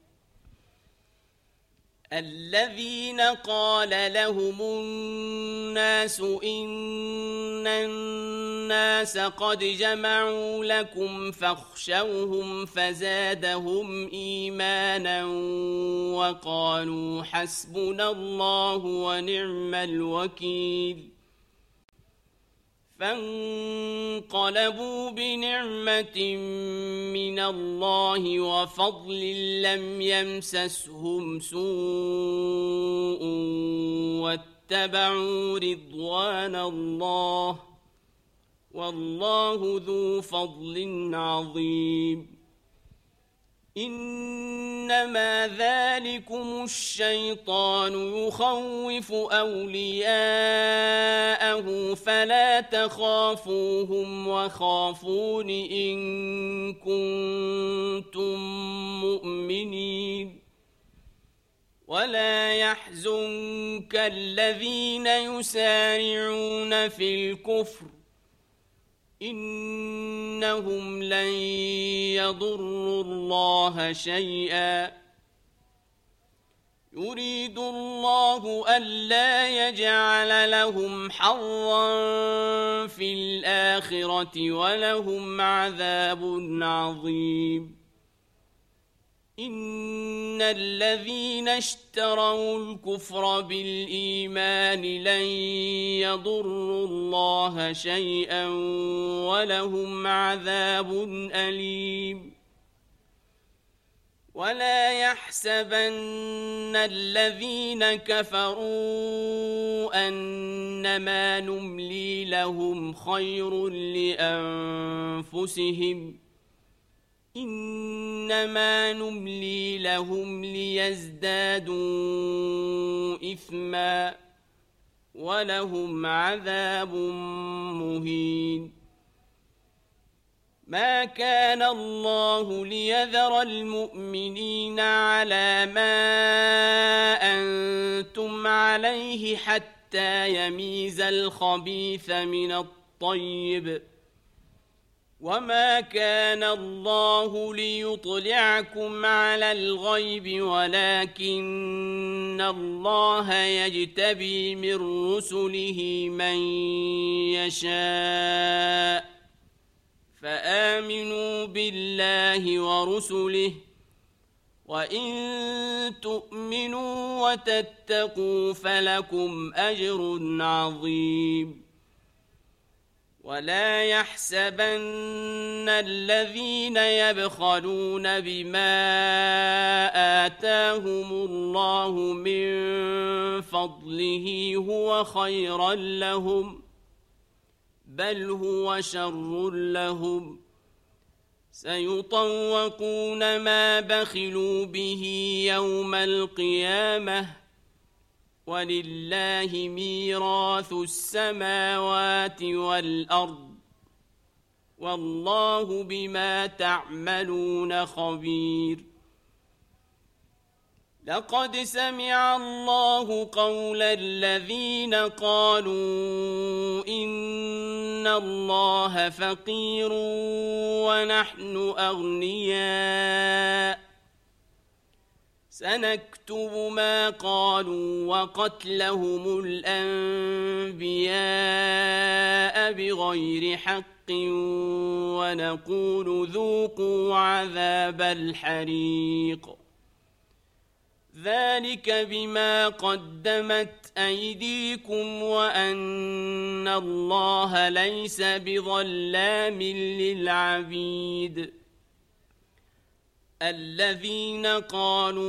الذين قال لهم الناس إن الناس قد جمعوا لكم فاخشوهم فزادهم إيمانا وقالوا حسبنا الله ونعم الوكيل فانقلبوا بنعمة من الله وفضل لم يمسسهم سوء واتبعوا رضوان الله والله ذو فضل عظيم إنما ذلكم الشيطان يخوف أولياءه فلا تخافوهم وخافون إن كنتم مؤمنين ولا يحزنك الذين يسارعون في الكفر إنهم لن يضروا الله شيئا يريد الله ألا يجعل لهم حظا في الآخرة ولهم عذاب عظيم إن الذين اشتروا الكفر بالإيمان لن يضروا الله شيئا ولهم عذاب أليم ولا يحسبن الذين كفروا أنما نملي لهم خير لأنفسهم إنما نملي لهم ليزدادوا إثما ولهم عذاب مهين ما كان الله ليذر المؤمنين على ما أنتم عليه حتى يميز الخبيث من الطيب وما كان الله ليطلعكم على الغيب ولكن الله يجتبي من رسله من يشاء فآمنوا بالله ورسله وإن تؤمنوا وتتقوا فلكم أجر عظيم ولا يحسبن الذين يبخلون بما آتاهم الله من فضله هو خيرا لهم بل هو شر لهم سيطوقون ما بخلوا به يوم القيامة ولله ميراث السماوات والأرض والله بما تعملون خبير لقد سمع الله قول الذين قالوا إن الله فقير ونحن أغنياء سنكتب ما قالوا وقتلهم الأنبياء بغير حق ونقول ذوقوا عذاب الحريق ذلك بما قدمت أيديكم وأن الله ليس بظلام للعبيد الذين قالوا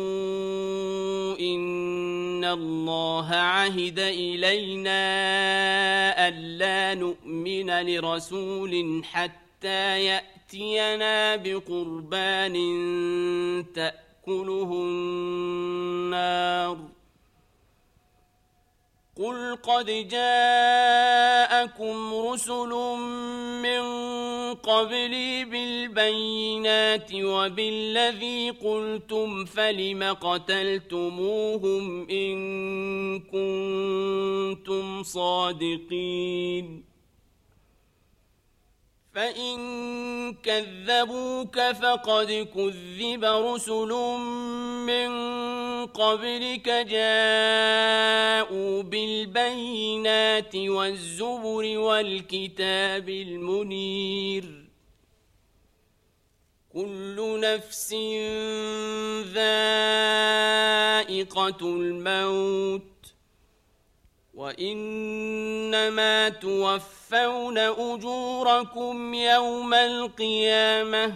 إن الله عهد إلينا ألا نؤمن لرسول حتى يأتينا بقربان تأكله النار قل قد جاءكم رسل من قبلي بالبينات وبالذي قلتم فلم قتلتموهم إن كنتم صادقين فإن كذبوك فقد كذب رسل من قبلك جاءوا بالبينات والزبر والكتاب المنير كل نفس ذائقة الموت وإنما توفون أجوركم يوم القيامة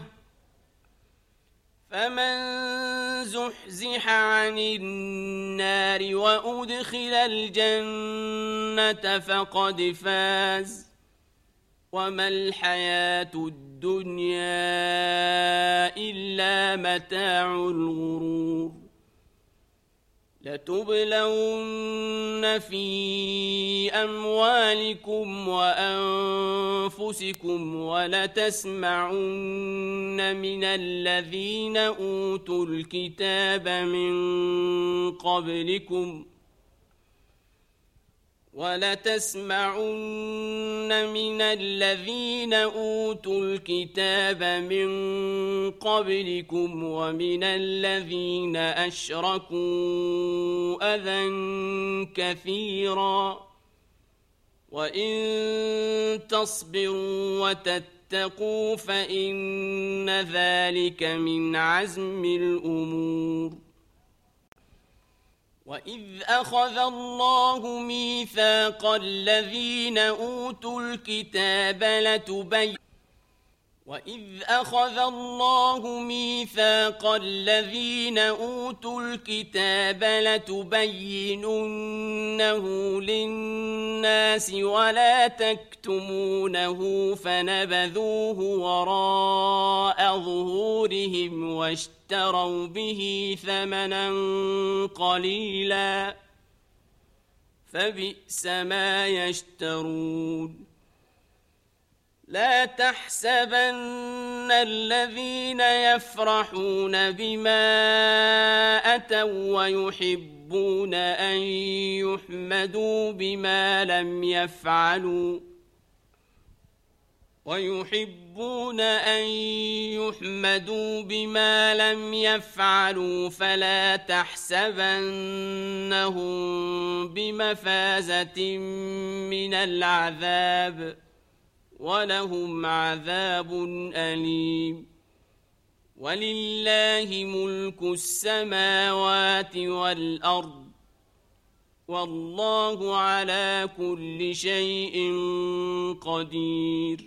فمن زحزح عن النار وأدخل الجنة فقد فاز وما الحياة الدنيا إلا متاع الغرور لتبلون في أموالكم وأنفسكم ولتسمعن من الذين أوتوا الكتاب من قبلكم ومن الذين أشركوا أذى كثيرا وإن تصبروا وتتقوا فإن ذلك من عزم الأمور وإذ أخذ الله ميثاق الذين أوتوا الكتاب لتبيننه للناس ولا تكتمونه فنبذوه وراء ظهورهم واشتروا به ثمنا قليلا فبئس ما يشترون لا تحسبن الذين يفرحون بما أتوا ويحبون أن يحمدوا بما لم يفعلوا فلا تحسبنهم بمفازة من العذاب ولهم عذاب أليم ولله ملك السماوات والأرض والله على كل شيء قدير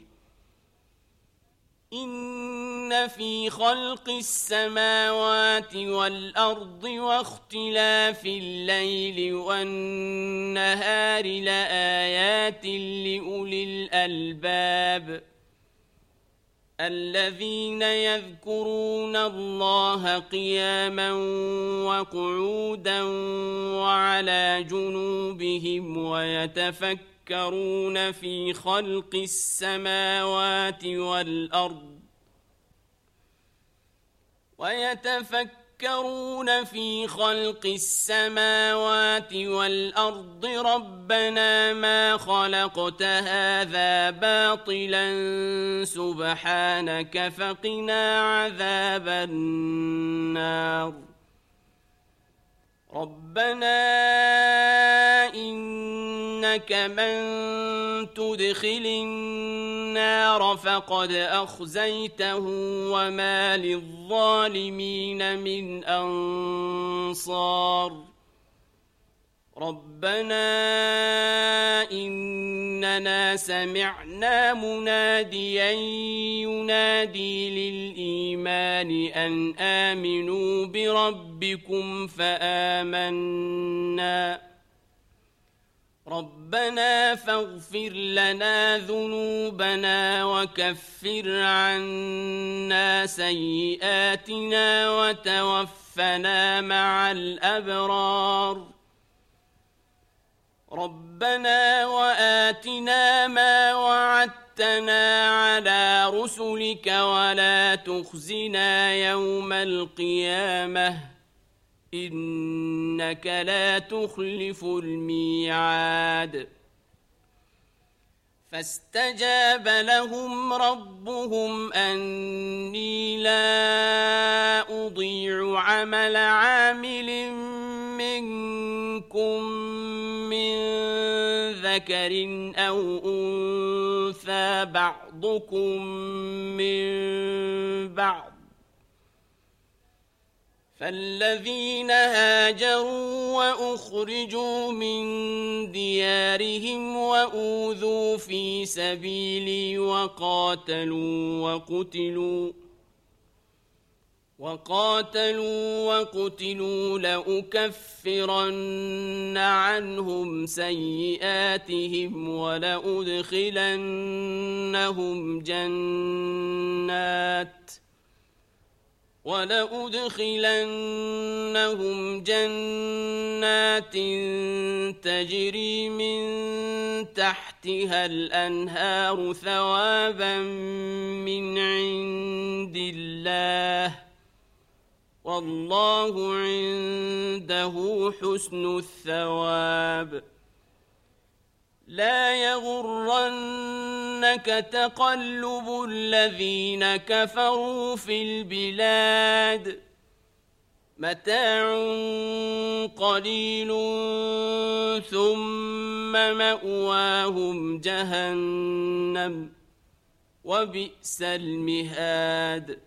إن في خلق السماوات والأرض واختلاف الليل والنهار لآيات لأولي الألباب الذين يذكرون الله قياما وقعودا وعلى جنوبهم ويتفكرون في خلق السماوات يتفكرون في خلق السماوات والأرض ربنا ما خلقت هذا باطلا سبحانك فقنا عذاب النار ربنا إنك من تدخل النار فقد أخزيته وما للظالمين من أنصار ربنا إننا سمعنا مناديا ينادي للإيمان أن آمنوا بربكم فآمنا ربنا فاغفر لنا ذنوبنا وكفر عنا سيئاتنا وتوفنا مع الأبرار ربنا وآتنا ما وعدتنا على رسلك ولا تخزنا يوم القيامة إنك لا تخلف الميعاد فاستجاب لهم ربهم أني لا أضيع عمل عامل منكم من ذكر أو أنثى بعضكم من بعض فالذين هاجروا وأخرجوا من ديارهم وأوذوا في سبيلي وقاتلوا وقتلوا لأكفرن عنهم سيئاتهم ولأدخلنهم جنات تجري من تحتها الأنهار ثوابا من عند الله والله عنده حسن الثواب لا يغرنك تقلب الذين كفروا في البلاد متاع قليل ثم مأواهم جهنم وبئس المهاد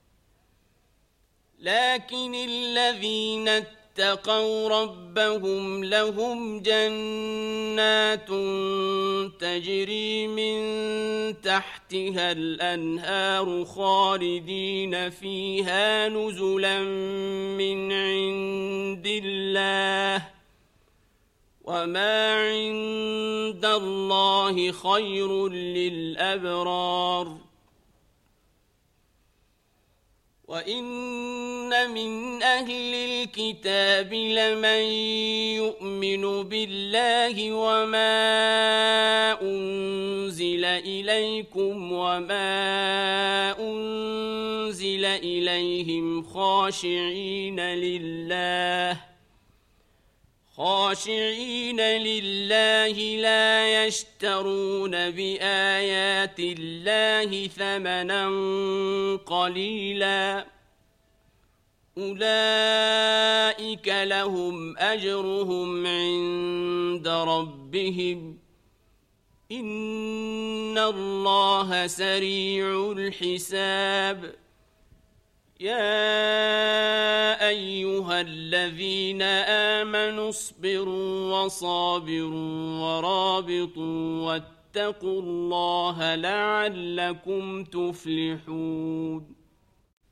لكن الذين اتقوا ربهم لهم جنات تجري من تحتها الأنهار خالدين فيها نزلا من عند الله وما عند الله خير للأبرار وإن من أهل الكتاب لمن يؤمن بالله وما أنزل إليكم وما أنزل إليهم خاشعين لله لا يشترون بآيات الله ثمنا قليلا أولئك لهم أجرهم عند ربهم إن الله سريع الحساب يا أيها الذين آمنوا اصبروا وصابروا ورابطوا واتقوا الله لعلكم تفلحون